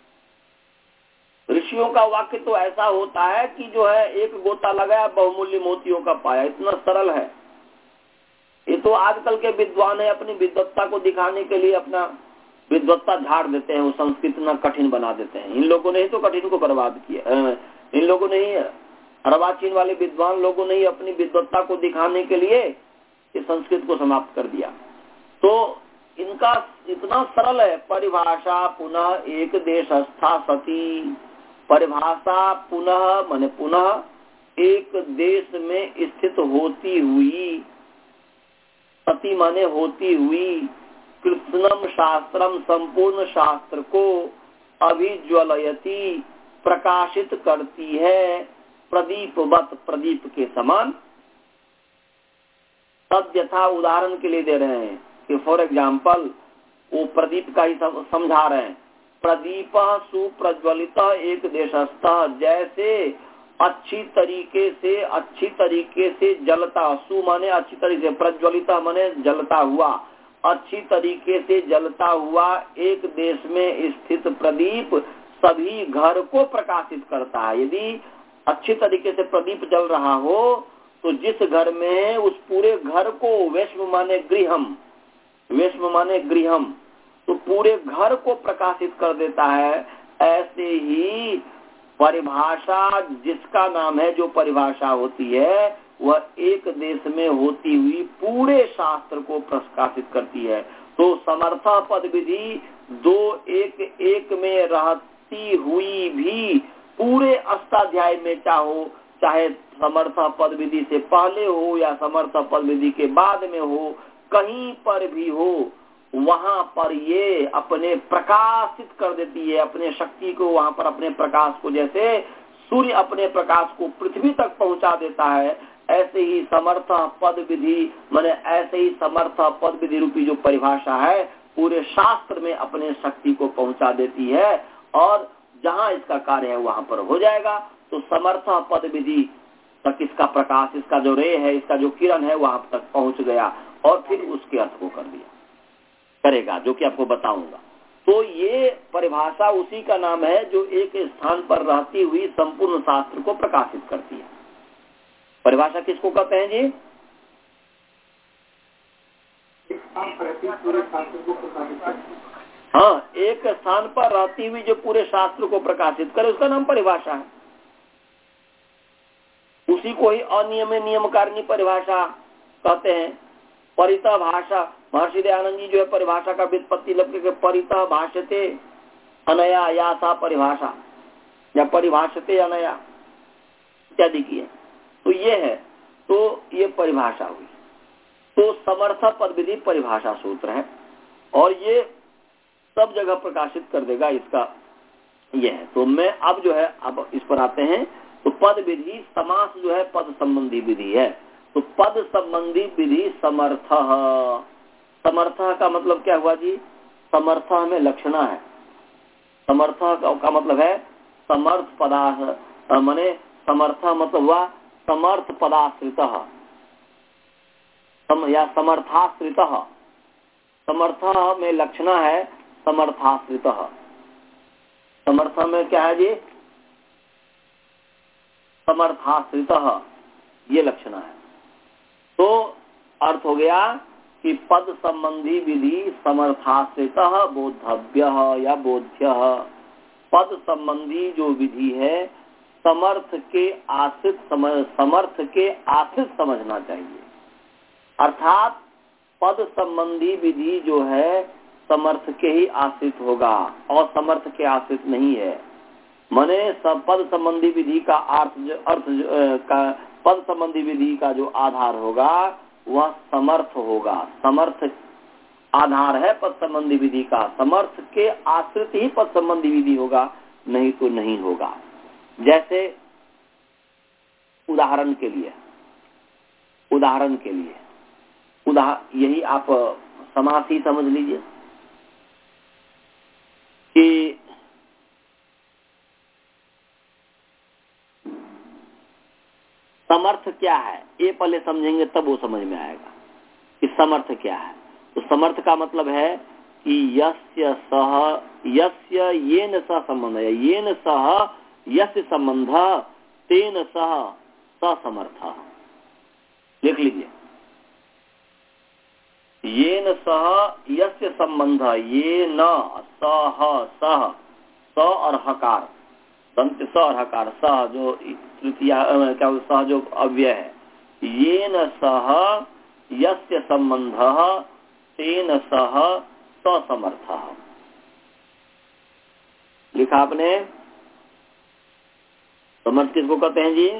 Speaker 1: ऋषियों का वाक्य तो ऐसा होता है कि जो है एक गोता लगाया बहुमूल्य मोतियों का पाया, इतना सरल है। ये तो आजकल के विद्वान है अपनी विद्वत्ता को दिखाने के लिए अपना विद्वत्ता झाड़ देते हैं, वो संस्कृत ना कठिन बना देते हैं। इन लोगों ने ही तो कठिन को बर्बाद किया, इन लोगों ने ही, अर्वाचीन वाले विद्वान लोगों ने ही अपनी विद्वत्ता को दिखाने के लिए इस संस्कृत को समाप्त कर दिया। तो इनका इतना सरल है, परिभाषा पुनः एक देशस्था सती। परिभाषा पुनः माने पुनः एक देश में स्थित होती हुई, सती माने होती हुई, कृष्णम शास्त्रम संपूर्ण शास्त्र को अभिज्वलयति प्रकाशित करती है, प्रदीपवत प्रदीप के समान। तद यथा उदाहरण के लिए दे रहे हैं कि फॉर एग्जाम्पल वो प्रदीप का ही समझा रहे हैं। प्रदीप सुप्रज्वलित एक देशस्थ, जैसे अच्छी तरीके से अच्छी तरीके से जलता, सु माने अच्छी तरीके से, प्रज्वलित माने जलता हुआ, अच्छी तरीके से जलता हुआ एक देश में स्थित प्रदीप सभी घर को प्रकाशित करता है। यदि अच्छी तरीके से प्रदीप जल रहा हो तो जिस घर में, उस पूरे घर को, वेश्म माने गृहम, वेश्म माने गृहम, तो पूरे घर को प्रकाशित कर देता है। ऐसे ही परिभाषा जिसका नाम है, जो परिभाषा होती है वह एक देश में होती हुई पूरे शास्त्र को प्रकाशित करती है। तो समर्थ पद विधि दो एक एक में रहती हुई भी पूरे अष्टाध्याय में, चाहो चाहे समर्थ पद विधि से पहले हो या समर्थ पद विधि के बाद में हो, कहीं पर भी हो, वहां पर ये अपने प्रकाशित कर देती है, अपने शक्ति को वहां पर, अपने प्रकाश को, जैसे सूर्य अपने प्रकाश को पृथ्वी तक पहुंचा देता है, ऐसे ही समर्थ पद विधि माने ऐसे ही समर्थ पद विधि रूपी जो परिभाषा है पूरे शास्त्र में अपने शक्ति को पहुंचा देती है, और जहां इसका कार्य है वहां पर हो जाएगा। तो समर्थ पद विधि तक इसका प्रकाश, इसका जो रे है, इसका जो किरण है वहां तक पहुंच गया और फिर उसके अर्थ को कर दिया करेगा, जो कि आपको बताऊंगा। तो ये परिभाषा उसी का नाम है जो एक स्थान पर रहती हुई संपूर्ण शास्त्र को प्रकाशित करती है। परिभाषा किसको कहते हैं जी? हाँ, एक स्थान पर रहती हुई जो पूरे शास्त्र को प्रकाशित करे उसका नाम परिभाषा है। उसी को ही अनियम नियमकारिणी परिभाषा कहते हैं। परितः भाषा, महर्षि दयानंद जी जो है परिभाषा का व्युत्पत्ति लग के परितः भाष्यते अनया या सा परिभाषा या परिभाषते अनया इत्यादि की है। तो ये है, तो ये परिभाषा हुई। तो समर्थ पद विधि परिभाषा सूत्र है और ये सब जगह प्रकाशित कर देगा, इसका ये है। तो मैं अब जो है अब इस पर आते हैं। तो पद विधि समास जो है पद संबंधी विधि है। तो पद संबंधी विधि समर्थ, समर्थ का मतलब क्या हुआ जी? समर्थ में लक्षणा है। समर्थ का, का मतलब है समर्थ पदार्थ, माने समर्थ मतलब हुआ समर्थ पदाश्रित सम, या समर्थाश्रित। समर्थ में लक्षणा है समर्थाश्रित। समर्थ में क्या है जी? समर्थाश्रित, ये लक्षणा है। तो अर्थ हो गया कि पद संबंधी विधि समर्थाश्रित बोधव्य या बोध्य। पद संबंधी जो विधि है समर्थ के आश्रित समझ, समर्थ के आश्रित समझना चाहिए। अर्थात पद संबंधी विधि जो है समर्थ के ही आश्रित होगा और समर्थ के आश्रित नहीं है। माने पद संबंधी विधि का अर्थ अर्थ का पद संबंधी विधि का जो आधार होगा वह समर्थ होगा। समर्थ आधार है पद संबंधी विधि का, समर्थ के आश्रित ही पद संबंधी विधि होगा, नहीं तो नहीं होगा। जैसे उदाहरण के लिए उदाहरण के लिए उदाहरण यही आप समास ही समझ लीजिए कि समर्थ क्या है, ये पहले समझेंगे तब वो समझ में आएगा कि समर्थ क्या है। तो समर्थ का मतलब है कि यस्य सह यस्य येन सह संबंध है, येन सह यस्य संबंध तेन सह समर्थ। लिख लीजिए, येन सह यस्य संबंध, ये न सह सह स और हकार दंत स और हकार सह जो तृतीया क्या सह जो अव्यय है, येन सह यस्य संबंध तेन सह समर्थ। लिखा आपने? समर्थ किसको कहते हैं जी?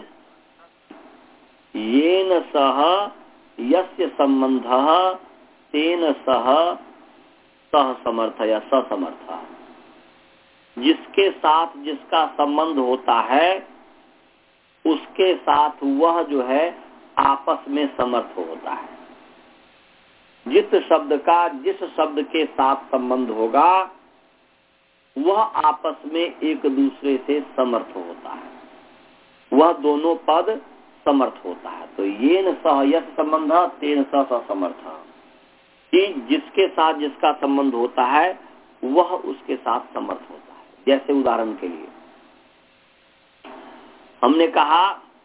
Speaker 1: येन सह यस्य संबंध तेन सह सह समर्थ या समर्थ। जिसके साथ जिसका संबंध होता है उसके साथ वह जो है आपस में समर्थ होता है। जिस शब्द का जिस शब्द के साथ संबंध होगा वह आपस में एक दूसरे से समर्थ होता है, वह दोनों पद समर्थ होता है। तो येन सह यस्य संबंध तेन सह समर्थ, कि जिसके साथ जिसका संबंध होता है वह उसके साथ समर्थ होता है। जैसे उदाहरण के लिए हमने कहा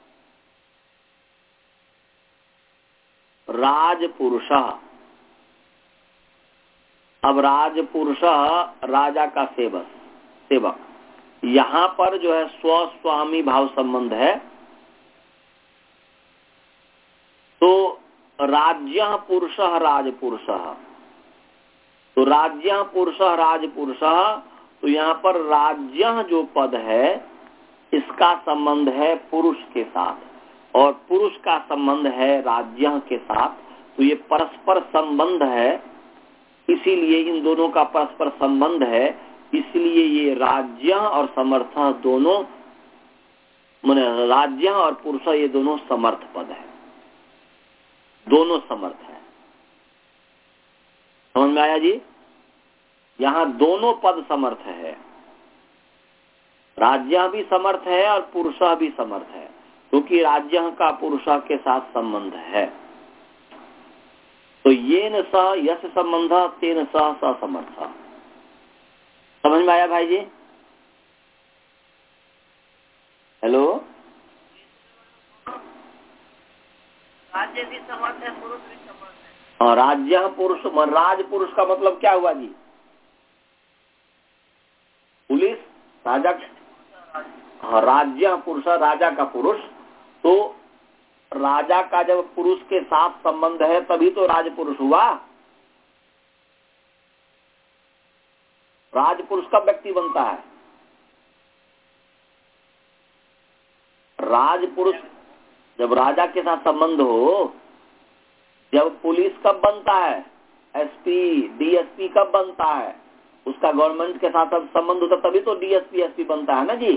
Speaker 1: राजपुरुष। अब राजपुरुष राजा का सेवक सेवक यहाँ पर जो है स्व स्वामी भाव संबंध है। तो राज्य पुरुष राजपुरुष, तो राज्य पुरुष राजपुरुष, तो यहाँ पर राज्य जो पद है इसका संबंध है पुरुष के साथ और पुरुष का संबंध है राज्य के साथ। तो ये परस्पर संबंध है, इसीलिए इन दोनों का परस्पर संबंध है, इसलिए ये राज्य और समर्थ दोनों, माने राज्य और पुरुष ये दोनों समर्थ पद है, दोनों समर्थ है। समझ में आया जी? यहाँ दोनों पद समर्थ है, राज्य भी समर्थ है और पुरुष भी समर्थ है, क्योंकि राज्य का पुरुष के साथ संबंध है। तो येन सह यस्य संबंध तेन सह स समर्थ। समझ में आया भाई जी? हेलो?
Speaker 3: राज्य भी समर्थ है, पुरुष भी समर्थ है।
Speaker 1: हाँ, राज्य पुरुष, राज पुरुष का मतलब क्या हुआ जी? पुलिस राजा, हाँ, राज्य पुरुष राजा का पुरुष। तो राजा का जब पुरुष के साथ संबंध है तभी तो राजपुरुष हुआ। राजपुरुष कब व्यक्ति बनता है? राजपुरुष जब राजा के साथ संबंध हो। जब पुलिस कब बनता है? एसपी डीएसपी कब बनता है? उसका गवर्नमेंट के साथ संबंध होता तभी तो डीएसपी एसपी बनता है ना जी।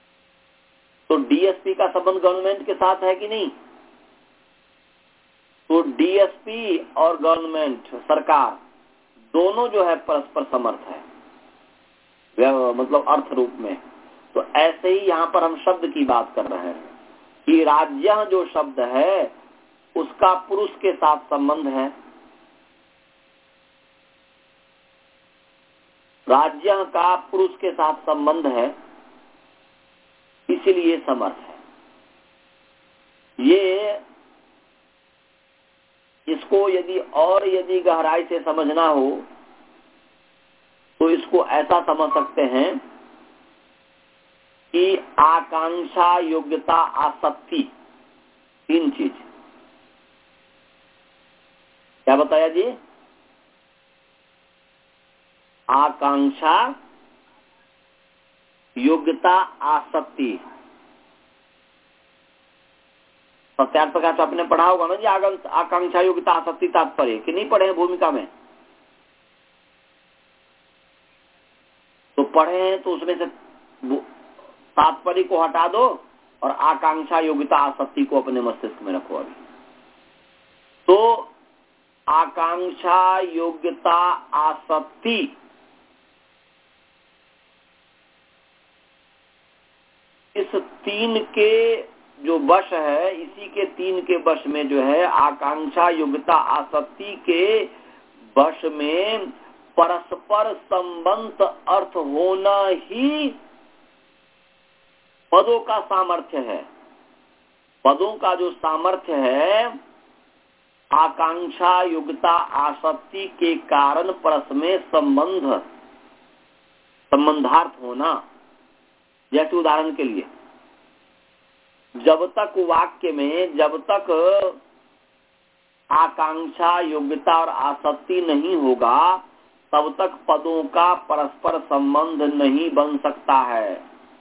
Speaker 1: तो डीएसपी का संबंध गवर्नमेंट के साथ है कि नहीं? तो डीएसपी और गवर्नमेंट सरकार दोनों जो है परस्पर समर्थ है, मतलब अर्थ रूप में। तो ऐसे ही यहाँ पर हम शब्द की बात कर रहे हैं कि राज्य जो शब्द है उसका पुरुष के साथ संबंध है, राज्य का पुरुष के साथ संबंध है, इसीलिए समर्थ है। ये इसको यदि और यदि गहराई से समझना हो तो इसको ऐसा समझ सकते हैं कि आकांक्षा, योग्यता, आसक्ति, तीन चीज। क्या बताया जी? आकांक्षा, योग्यता, आसक्ति। सत्यार्थ प्रकाश आपने पढ़ा होगा ना जी, आकांक्षा, योग्यता, आसक्ति, तात्पर्य, कि नहीं पढ़े हैं भूमिका में? तो पढ़े हैं तो उसमें से तात्पर्य को हटा दो और आकांक्षा, योग्यता, आसक्ति को अपने मस्तिष्क में रखो अभी। तो आकांक्षा, योग्यता, आसक्ति इस तीन के जो वश है, इसी के तीन के वश में जो है आकांक्षा, योग्यता, आसक्ति के वश में परस्पर संबंध अर्थ होना ही पदों का सामर्थ्य है। पदों का जो सामर्थ्य है आकांक्षा, योग्यता, आसक्ति के कारण परस्पर में संबंध, संबंधार्थ होना। जैसे उदाहरण के लिए, जब तक वाक्य में जब तक आकांक्षा, योग्यता और आसक्ति नहीं होगा तब तक पदों का परस्पर संबंध नहीं बन सकता है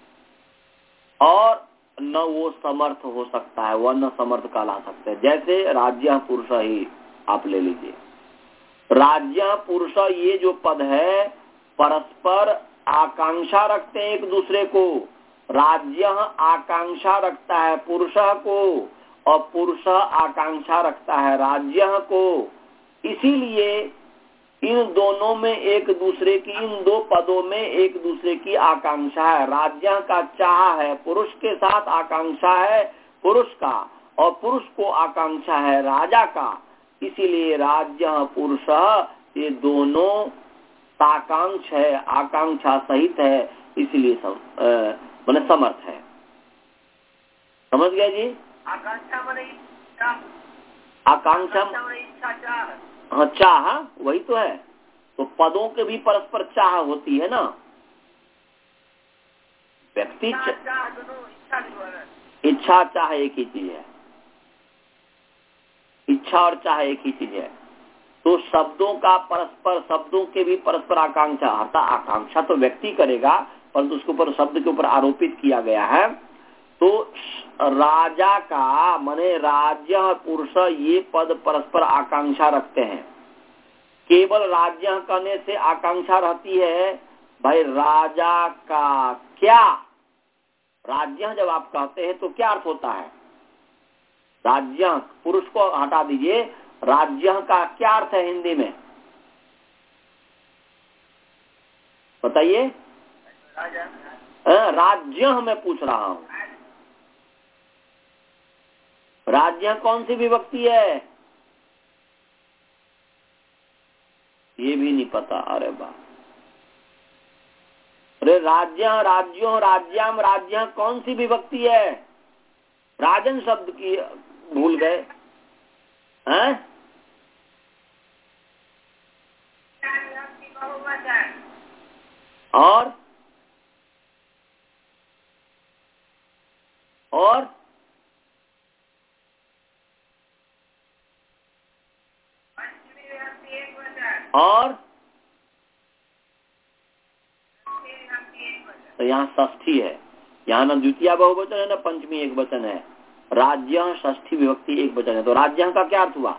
Speaker 1: और न वो समर्थ हो सकता है, वह न समर्थ कहला सकते हैं। जैसे राज्य पुरुष ही आप ले लीजिए, राज्य पुरुष ये जो पद है परस्पर आकांक्षा रखते हैं एक दूसरे को। राज्य आकांक्षा रखता है पुरुष को और पुरुष आकांक्षा रखता है राज्य को। इसीलिए इन दोनों में एक दूसरे की, इन दो पदों में एक दूसरे की आकांक्षा है। राज्य का चाह है पुरुष के साथ, आकांक्षा है पुरुष का, और पुरुष को आकांक्षा है राजा का। इसीलिए राज्य पुरुष ये दोनों साकांक्ष है, आकांक्षा सहित है, इसलिए सम, मैंने समर्थ है। समझ गए जी?
Speaker 3: आकांक्षा बने इच्छा,
Speaker 1: आकांक्षा
Speaker 3: इच्छा चाह,
Speaker 1: हाँ चाह वही तो है। तो पदों के भी परस्पर चाह होती है ना। व्यक्ति इच्छा चाह एक ही चीज है, इच्छा और चाह एक ही चीज है। तो शब्दों का परस्पर, शब्दों के भी परस्पर आकांक्षा, अर्थात आकांक्षा तो व्यक्ति करेगा परंतु उसके ऊपर शब्द के ऊपर आरोपित किया गया है। तो राजा का माने राज्य पुरुष ये पद परस्पर आकांक्षा रखते हैं। केवल राज्य कहने से आकांक्षा रहती है भाई राजा का क्या। राज्य जब आप कहते हैं तो क्या अर्थ होता है? राज्य पुरुष को हटा दीजिए, राज्य का क्या अर्थ है हिंदी में बताइए? राज्य मैं पूछ रहा हूं, राज्य कौन सी विभक्ति है? ये भी नहीं पता। अरे वाह, अरे राज्य, राज्यों, राज्याम, राज्य कौन सी विभक्ति है? राजन शब्द की भूल गए हैं? और और और तो यहाँ षष्ठी है, यहाँ न द्वितीय बहुवचन है न पंचमी एक वचन है। राज्य षष्ठी विभक्ति एक वचन है। तो राज्य का क्या अर्थ हुआ?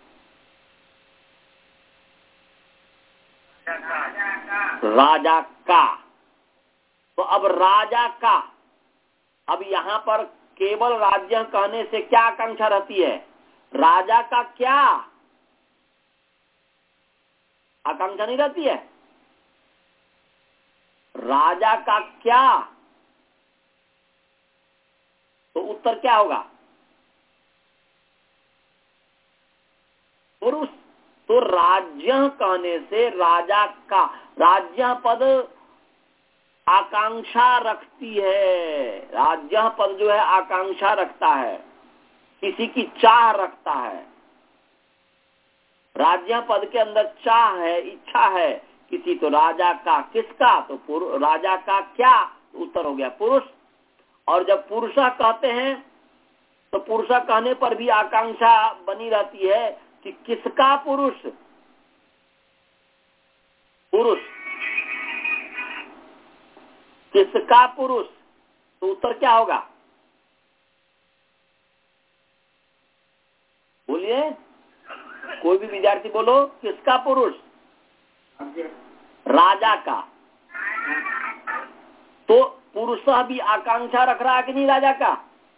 Speaker 1: राजा का। तो अब राजा का, अब यहाँ पर केवल राज्य कहने से क्या आकांक्षा रहती है? राजा का क्या आकांक्षा नहीं रहती है? राजा का क्या, तो उत्तर क्या होगा? पुरुष। तो राज्य कहने से राजा का, राज्य पद आकांक्षा रखती है। राज्य पद जो है आकांक्षा रखता है, किसी की चाह रखता है। राज्य पद के अंदर चाह है, इच्छा है किसी, तो राजा का किसका, तो राजा का क्या, तो उत्तर हो गया पुरुष। और जब पुरुष कहते हैं तो पुरुष कहने पर भी आकांक्षा बनी रहती है कि किसका पुरुष, पुरुष किसका पुरुष, तो उत्तर क्या होगा? बोलिए, कोई भी विद्यार्थी बोलो, किसका पुरुष? राजा का। तो पुरुष भी आकांक्षा रख रहा है कि नहीं राजा का?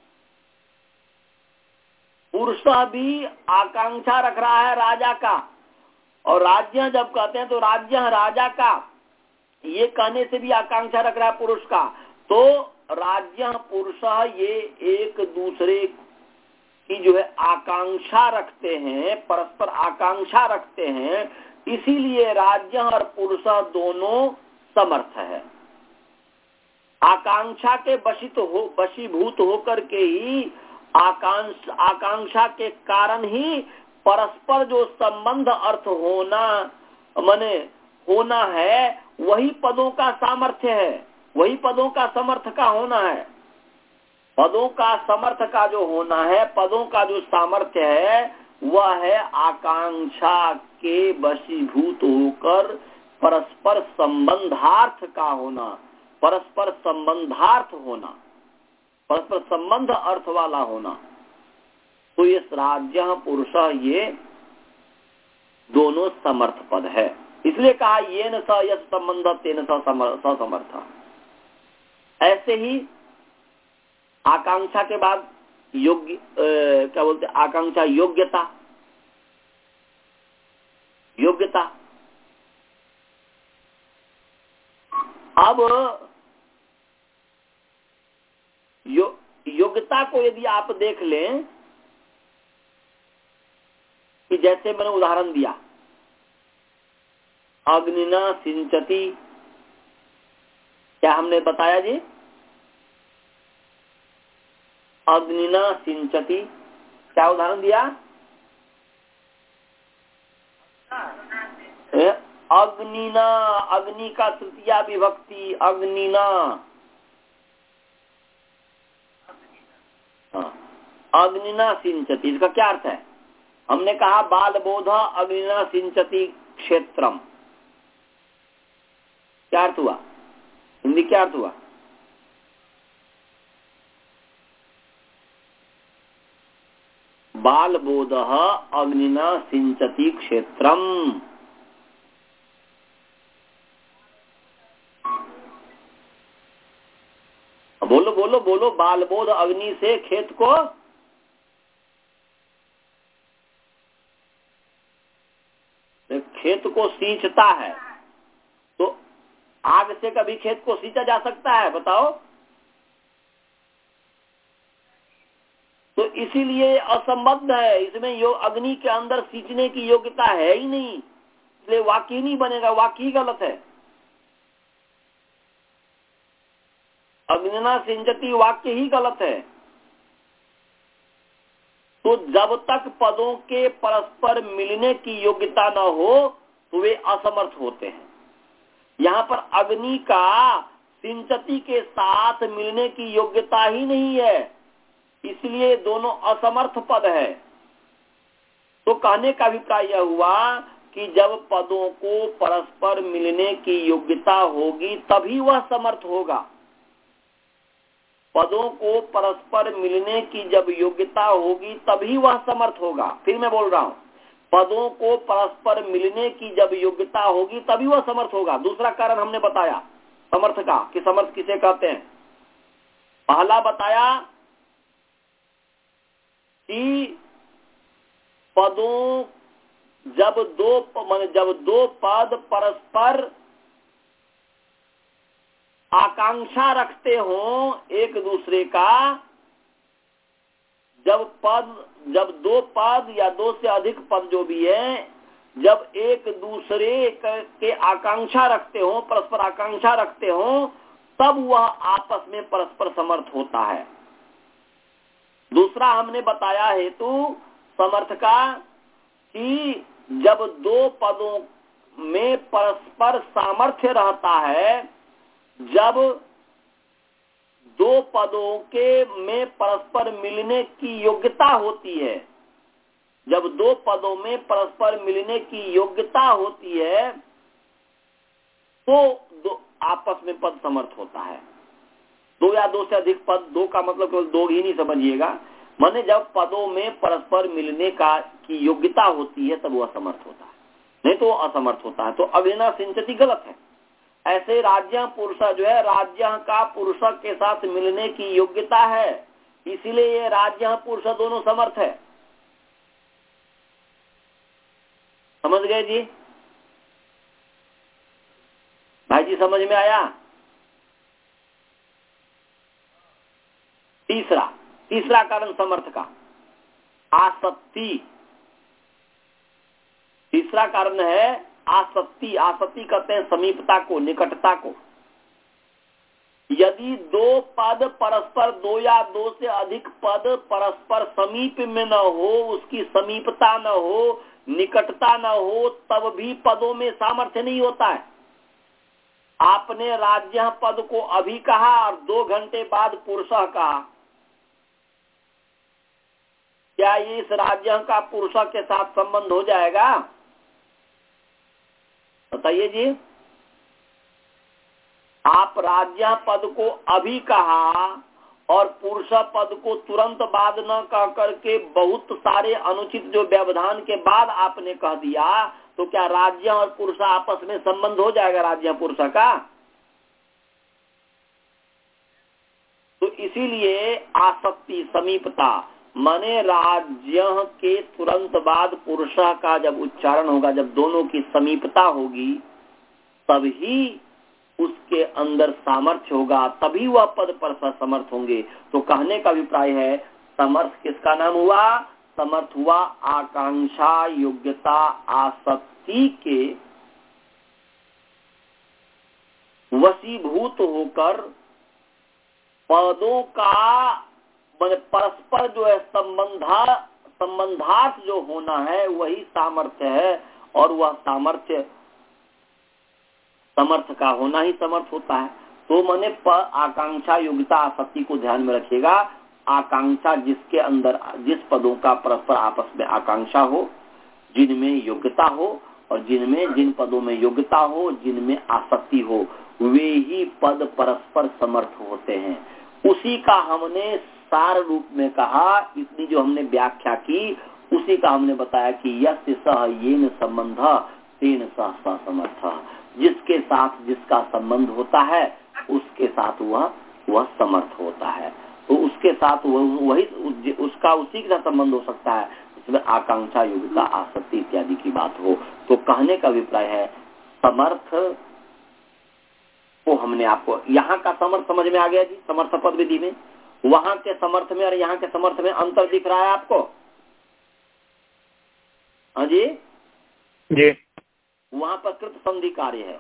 Speaker 1: पुरुष भी आकांक्षा रख रहा है राजा का। और राज्य जब कहते हैं तो राज्य राजा का, ये कहने से भी आकांक्षा रख रहा है पुरुष का। तो राज्य पुरुष ये एक दूसरे की जो है आकांक्षा रखते हैं, परस्पर आकांक्षा रखते हैं, इसीलिए राज्य और पुरुष दोनों समर्थ है। आकांक्षा के वशित हो वशीभूत होकर के ही आकांक्षा आकांक्षा के कारण ही परस्पर जो संबंध अर्थ होना माने होना है, वही पदों का सामर्थ्य है, वही पदों का समर्थ का होना है। पदों का समर्थ का जो होना है, पदों का जो सामर्थ्य है, वह है आकांक्षा के वशीभूत होकर परस्पर संबंधार्थ का होना, परस्पर संबंधार्थ होना, परस्पर संबंध अर्थ वाला होना। तो ये राज्य पुरुष ये दोनों समर्थ पद है, इसलिए कहा ये न स यस संबंध तेन समर्थ। ऐसे ही आकांक्षा के बाद योग्य क्या बोलते, आकांक्षा योग्यता, योग्यता। अब यो, योग्यता को यदि आप देख लें कि जैसे मैंने उदाहरण दिया, अग्निना सिंचती, क्या हमने बताया जी? अग्निना सिंचती, क्या उदाहरण दिया? अग्निना, अग्नि का तृतीया विभक्ति अग्निना। हाँ, अग्निना सिंचती, इसका क्या अर्थ है? हमने कहा बाल बोध अग्निना सिंचती क्षेत्रम, क्या अर्थ हुआ? हिंदी क्या अर्थ हुआ? बाल बोध अग्निना सिंचती क्षेत्रम। बोलो बोलो बोलो, बाल बोध अग्नि से खेत को खेत को सींचता है। तो आग से कभी खेत को सींचा जा सकता है? बताओ। तो इसीलिए असंबद्ध है, इसमें यो अग्नि के अंदर सींचने की योग्यता है ही नहीं, इसलिए वाक्य नहीं बनेगा, वाक्य ही गलत है। अग्निना सिंचती वाक्य ही गलत है। तो जब तक पदों के परस्पर मिलने की योग्यता न हो तो वे असमर्थ होते हैं। यहाँ पर अग्नि का सिंचती के साथ मिलने की योग्यता ही नहीं है, इसलिए दोनों असमर्थ पद है। तो कहने का अभिप्राय यह हुआ कि जब पदों को परस्पर मिलने की योग्यता होगी तभी वह समर्थ होगा। पदों को परस्पर मिलने की जब योग्यता होगी तभी वह समर्थ होगा। फिर मैं बोल रहा हूं, पदों को परस्पर मिलने की जब योग्यता होगी तभी वह समर्थ होगा। दूसरा कारण हमने बताया समर्थ का, कि समर्थ किसे कहते हैं। पहला बताया कि पदों जब दो मान जब दो पद परस्पर आकांक्षा रखते हो एक दूसरे का, जब पद जब दो पद या दो से अधिक पद जो भी है, जब एक दूसरे के आकांक्षा रखते हो, परस्पर आकांक्षा रखते हो, तब वह आपस में परस्पर समर्थ होता है। दूसरा हमने बताया हेतु समर्थ का कि जब दो पदों में परस्पर सामर्थ्य रहता है, जब दो पदों के में परस्पर मिलने की योग्यता होती है, जब दो पदों में परस्पर मिलने की योग्यता होती है, तो दो आपस में पद समर्थ होता है। दो या दो से अधिक पद, दो का मतलब केवल दो ही नहीं समझिएगा, माने जब पदों में परस्पर मिलने का की योग्यता होती है तब वह समर्थ होता है, नहीं तो असमर्थ होता है। तो अभिना सिंचती गलत है। ऐसे राज्य पुरुष जो है, राज्य का पुरुष के साथ मिलने की योग्यता है, इसीलिए ये राज्य पुरुष दोनों समर्थ है। समझ गए जी? भाई जी समझ में आया? तीसरा तीसरा कारण समर्थ का आसक्ति। तीसरा कारण है आसक्ति। आसक्ति कहते हैं समीपता को, निकटता को। यदि दो पद परस्पर, दो या दो से अधिक पद परस्पर समीप में न हो, उसकी समीपता न हो, निकटता न हो, तब भी पदों में सामर्थ्य नहीं होता है। आपने राज्य पद को अभी कहा और दो घंटे बाद पुरुषः कहा, क्या ये इस राज्य का पुरुषः के साथ संबंध हो जाएगा? बताइए जी। आप राज्य पद को अभी कहा और पुरुष पद को तुरंत बाद न कह करके बहुत सारे अनुचित जो व्यवधान के बाद आपने कह दिया, तो क्या राज्य और पुरुष आपस में संबंध हो जाएगा राज्य पुरुष का? तो इसीलिए आसक्ति, समीपता, माने राज्य के तुरंत बाद पुरुष का जब उच्चारण होगा, जब दोनों की समीपता होगी, तभी उसके अंदर सामर्थ्य होगा, तभी वह पद पर समर्थ होंगे। तो कहने का अभिप्राय है, समर्थ किसका नाम हुआ? समर्थ हुआ आकांक्षा, योग्यता, आसक्ति के वशीभूत होकर पदों का परस्पर जो है संबंधा संबंधार्थ जो होना है वही सामर्थ्य है, और वह सामर्थ्य समर्थ का होना ही समर्थ होता है। तो मैंने आकांक्षा, योग्यता, आसक्ति को ध्यान में रखिएगा। आकांक्षा जिसके अंदर, जिस पदों का परस्पर आपस में आकांक्षा हो, जिनमें योग्यता हो, और जिनमें जिन पदों में योग्यता हो, जिनमें आसक्ति हो, वे ही पद परस्पर समर्थ होते हैं। उसी का हमने सार रूप में कहा। इतनी जो हमने व्याख्या की, उसी का हमने बताया कि यस्य सह येन संबंध तेन सह स समर्थ। जिसके साथ जिसका संबंध होता है उसके साथ वह वह समर्थ होता है। तो उसके साथ वह वही उसका उसी के साथ संबंध हो सकता है जिसमें आकांक्षा, योग्यता, आसक्ति इत्यादि की बात हो। तो कहने का अभिप्राय है समर्थ को हमने आपको यहाँ का समर्थ समझ में आ गया जी। समर्थ पद विधि में वहां के समर्थ में और यहाँ के समर्थ में अंतर दिख रहा है आपको? हाँ जी
Speaker 2: जी।
Speaker 1: वहां पर कृत संधि कार्य है।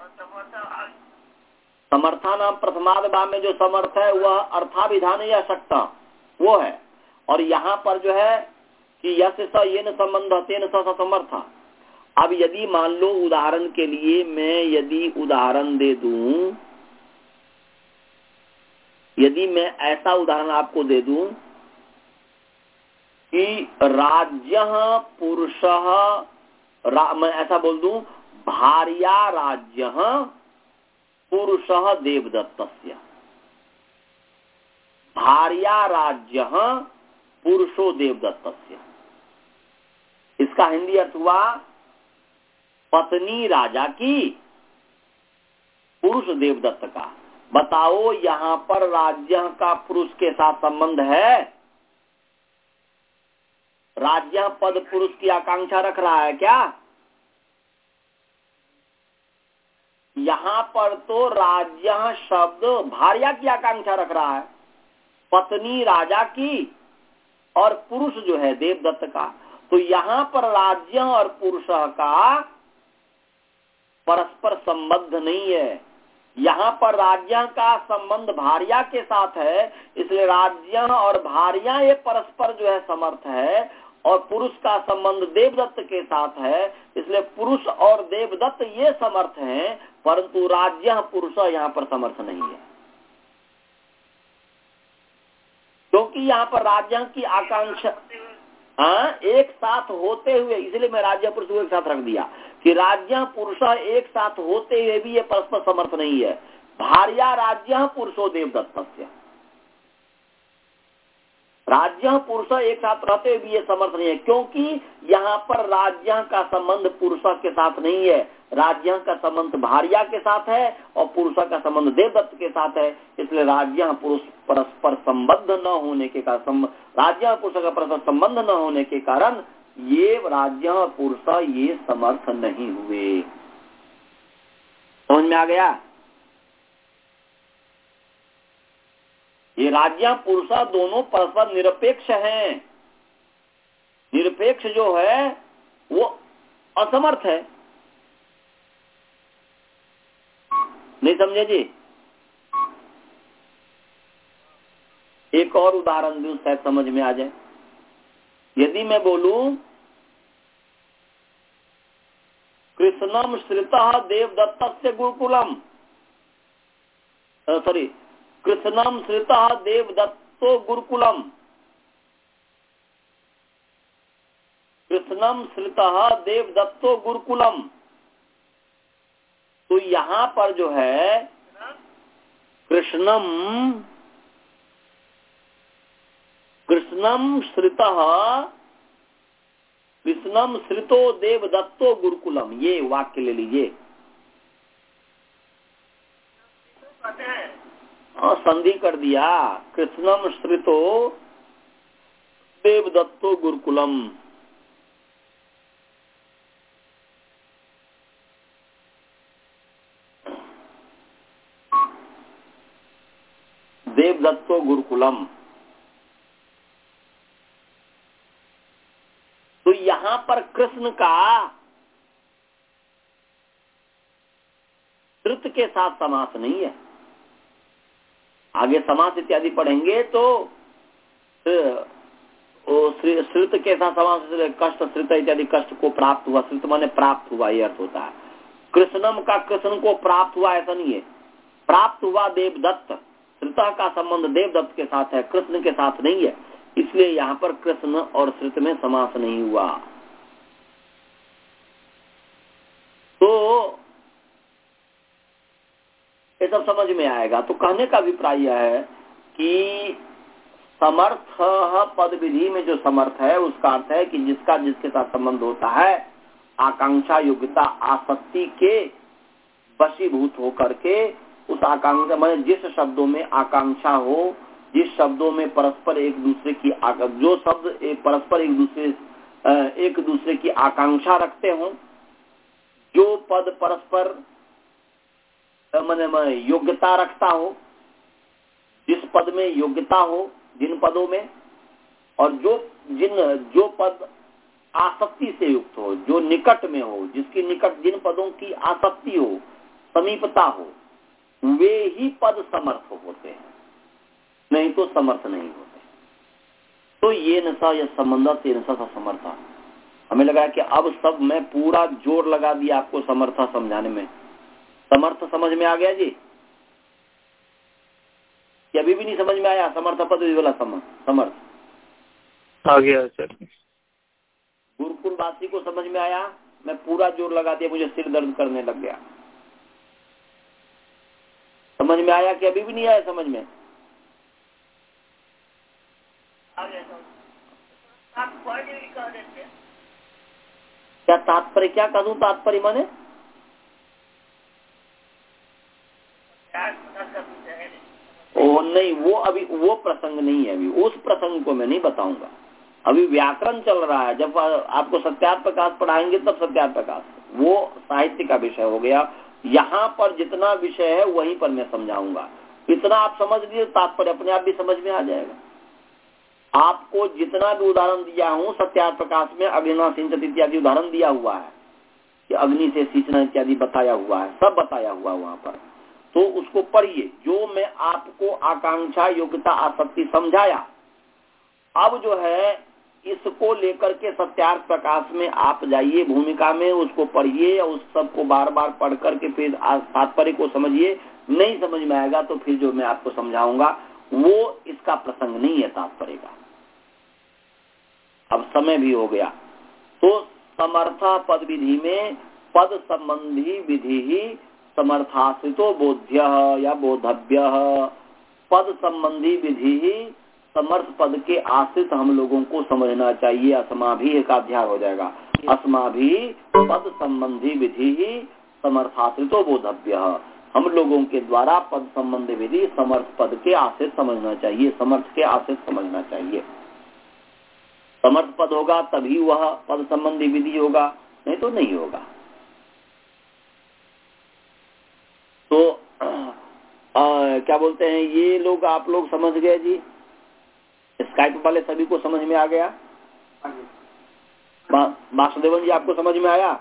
Speaker 1: समर्था नाम प्रथमाद में जो समर्थ है वह अर्थाभिधान या शक्ता वो है, और यहाँ पर जो है कि यस्य स येन संबंध तेन स समर्थ। अब यदि मान लो उदाहरण के लिए मैं यदि उदाहरण दे दूं, यदि मैं ऐसा उदाहरण आपको दे दूं कि राज्य पुरुषः, मैं ऐसा बोल दूं भार्या राज्य पुरुषः देवदत्तस्य, भार्या राज्य पुरुषो देवदत्तस्य। इसका हिंदी अर्थ हुआ पत्नी राजा की, पुरुष देवदत्त का। बताओ यहाँ पर राज्य का पुरुष के साथ संबंध है? राज्य पद पुरुष की आकांक्षा रख रहा है क्या? यहाँ पर तो राज्य शब्द भार्या की आकांक्षा रख रहा है, पत्नी राजा की और पुरुष जो है देवदत्त का। तो यहाँ पर राज्य और पुरुष का परस्पर संबंध नहीं है। यहाँ पर राज्य का संबंध भार्या के साथ है, इसलिए राज्य और भार्या ये परस्पर जो है समर्थ है, और पुरुष का संबंध देवदत्त के साथ है, इसलिए पुरुष और देवदत्त ये समर्थ हैं, परंतु राज्य पुरुष यहाँ पर समर्थ नहीं है, क्योंकि यहाँ पर राज्य की आकांक्षा हाँ एक साथ होते हुए, इसलिए मैं राज्य पुरुष को एक साथ रख दिया कि राज्य पुरुष एक साथ होते हुए भी ये परस्पर समर्थ नहीं है। भार्या राज्य पुरुषो देवदत्तस्य, राज्य पुरुष एक साथ रहते हुए भी ये समर्थ नहीं है, क्योंकि यहाँ पर राज्य का संबंध पुरुष के साथ नहीं है, राज्य का संबंध भार्या के साथ है और पुरुष का संबंध देवदत्त के साथ है। इसलिए राज्य पुरुष परस्पर संबद्ध न होने के कारण, राज्य पुरुष का परस्पर संबंध न होने के कारण ये राज्य पुरुष ये समर्थ नहीं हुए। समझ में आ गया? ये राज्य पुरुष दोनों परस्पर निरपेक्ष हैं। निरपेक्ष जो है वो असमर्थ है। नहीं समझे जी? एक और उदाहरण दूं शायद समझ में आ जाए। यदि मैं बोलूं कृष्णम श्रितः देवदत्तस्य गुरुकुलम, सॉरी कृष्णम श्रितः देवदत्तो गुरुकुलम, कृष्णम श्रितः देवदत्तो गुरुकुलम, तो यहाँ पर जो है कृष्णम कृष्णम श्रितः कृष्णम श्रितो देवदत्तो गुरुकुलम, ये वाक्य ले लीजिए। हाँ संधि कर दिया, कृष्णम श्रितो देवदत्तो गुरुकुलम। देवदत्तो गुरुकुलम, तो यहाँ पर कृष्ण का श्रुत के साथ समास नहीं है। आगे समास इत्यादि पढ़ेंगे तो श्रुत के साथ समास, कष्ट श्रुत इत्यादि कष्ट को प्राप्त हुआ, श्रुत माने प्राप्त हुआ ये अर्थ होता है। कृष्णम का कृष्ण को प्राप्त हुआ ऐसा नहीं है, प्राप्त हुआ देवदत्त, श्रुत का संबंध देवदत्त के साथ है, कृष्ण के साथ नहीं है, इसलिए यहाँ पर कृष्ण और श्रुत में समास नहीं हुआ। तो ये सब समझ में आएगा। तो कहने का अभिप्राय यह है कि समर्थ पद विधि में जो समर्थ है उसका अर्थ है कि जिसका जिसके साथ संबंध होता है आकांक्षा योग्यता आसक्ति के वशीभूत होकर के उस आकांक्षा में, जिस शब्दों में आकांक्षा हो, जिस शब्दों में परस्पर एक दूसरे की, जो शब्द एक परस्पर एक दूसरे एक दूसरे की आकांक्षा रखते हो, जो पद परस्पर मैंने योग्यता रखता हो, जिस पद में योग्यता हो जिन पदों में, और जो जिन जो पद आसक्ति से युक्त हो, जो निकट में हो, जिसकी निकट जिन पदों की आसक्ति हो, समीपता हो, वे ही पद समर्थ होते हैं, नहीं तो समर्थ नहीं होते। तो ये नशा यह संबंध ये नशा समर्था, हमें लगा कि अब सब मैं पूरा जोर लगा दिया आपको समर्था समझाने में। समर्थ समझ में आ गया जी? कि अभी भी नहीं समझ में आया? समर्थ पद वाला समर्थ
Speaker 2: आ गया सर।
Speaker 1: गुरुकुल वासी को समझ में आया? मैं पूरा जोर लगा दिया, मुझे सिर दर्द करने लग गया। समझ में आया कि अभी भी नहीं आया समझ में? क्या तात्पर्य, क्या कह दूं तात्पर्य माने? ओ नहीं, वो अभी वो प्रसंग नहीं है, अभी उस प्रसंग को मैं नहीं बताऊंगा। अभी व्याकरण चल रहा है। जब आपको सत्यार्थ प्रकाश पढ़ाएंगे तब सत्यार्थ प्रकाश, वो साहित्य का विषय हो गया। यहाँ पर जितना विषय है वहीं पर मैं समझाऊंगा। इतना आप समझ लिए तात्पर्य अपने आप भी समझ में आ जाएगा। आपको जितना भी उदाहरण दिया हूँ सत्यार्थ प्रकाश में, अग्निना सिंचत इत्यादि उदाहरण दिया हुआ है कि अग्नि से सींचना इत्यादि बताया हुआ है, सब बताया हुआ वहाँ पर। तो उसको पढ़िए। जो मैं आपको आकांक्षा योग्यता आसक्ति समझाया, अब जो है इसको लेकर के सत्यार्थ प्रकाश में आप जाइए भूमिका में, उसको पढ़िए और उस सबको बार बार पढ़ करके फिर तात्पर्य को समझिए। नहीं समझ में आएगा तो फिर जो मैं आपको समझाऊंगा वो इसका प्रसंग नहीं है तात्पर्य का। अब समय भी हो गया। तो समर्था पद विधि में पद संबंधी विधि ही समर्थाश्रितो बोध्य या बोधव्य। पद संबंधी विधि ही समर्थ पद के आश्रित हम लोगों को समझना चाहिए। अस्माभि का अध्याय हो जाएगा। अस्माभि पद संबंधी विधि ही समर्थाश्रितो बोधव्य। हम लोगों के द्वारा पद संबंधी विधि समर्थ पद के आश्रित समझना चाहिए, समर्थ के आश्रित समझना चाहिए। समर्थ पद होगा तभी वह पद संबंधी विधि होगा, नहीं तो नहीं होगा। तो आ, क्या बोलते हैं ये लोग, आप लोग समझ गए जी? स्काइप वाले सभी को समझ में आ गया? वासुदेवन जी आपको समझ में आया?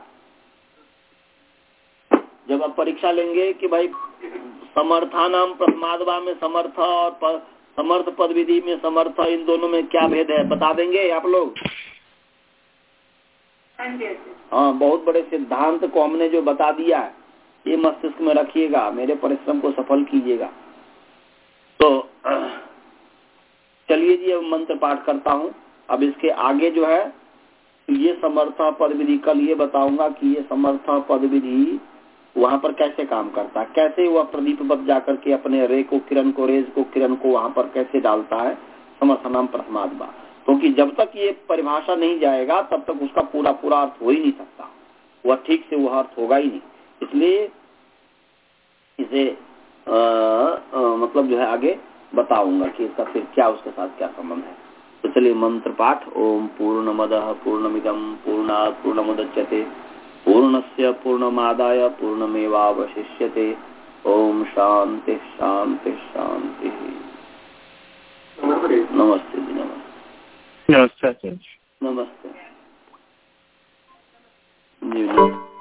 Speaker 1: जब आप परीक्षा लेंगे कि भाई समर्थानाम प्रथमाद्वा में समर्थ और प, समर्थ पद विधि में समर्थ, इन दोनों में क्या भेद है बता देंगे आप लोग? हाँ, बहुत बड़े सिद्धांत को हमने जो बता दिया है ये मस्तिष्क में रखिएगा, मेरे परिश्रम को सफल कीजिएगा। तो चलिए जी, अब मंत्र पाठ करता हूँ। अब इसके आगे जो है ये समर्था पद विधि, कल ये बताऊंगा कि ये समर्था पद विधि वहाँ पर कैसे काम करता है, कैसे वह प्रदीप बच जाकर के अपने रे को किरण को रेज को किरण को वहाँ पर कैसे डालता है समर्थनाम प्रथमाद्वा। क्योंकि तो जब तक ये परिभाषा नहीं जाएगा तब तक उसका पूरा पूरा अर्थ हो ही नहीं सकता, वह ठीक से वह अर्थ होगा ही नहीं। इसलिए इसे आ, आ, मतलब जो है आगे बताऊंगा कि इसका फिर क्या उसके साथ क्या संबंध है। तो चलिए मंत्र पाठ। ओम पूर्णमदः पूर्णमिदं पूर्णात् पूर्णमुदच्यते पूर्णस्य पूर्णमादाय पूर्णमेवावशिष्यते। ओम शांति शांति शांति। नमस्ते जी, नमस्ते
Speaker 2: नमस्ते
Speaker 1: नमस्ते जी।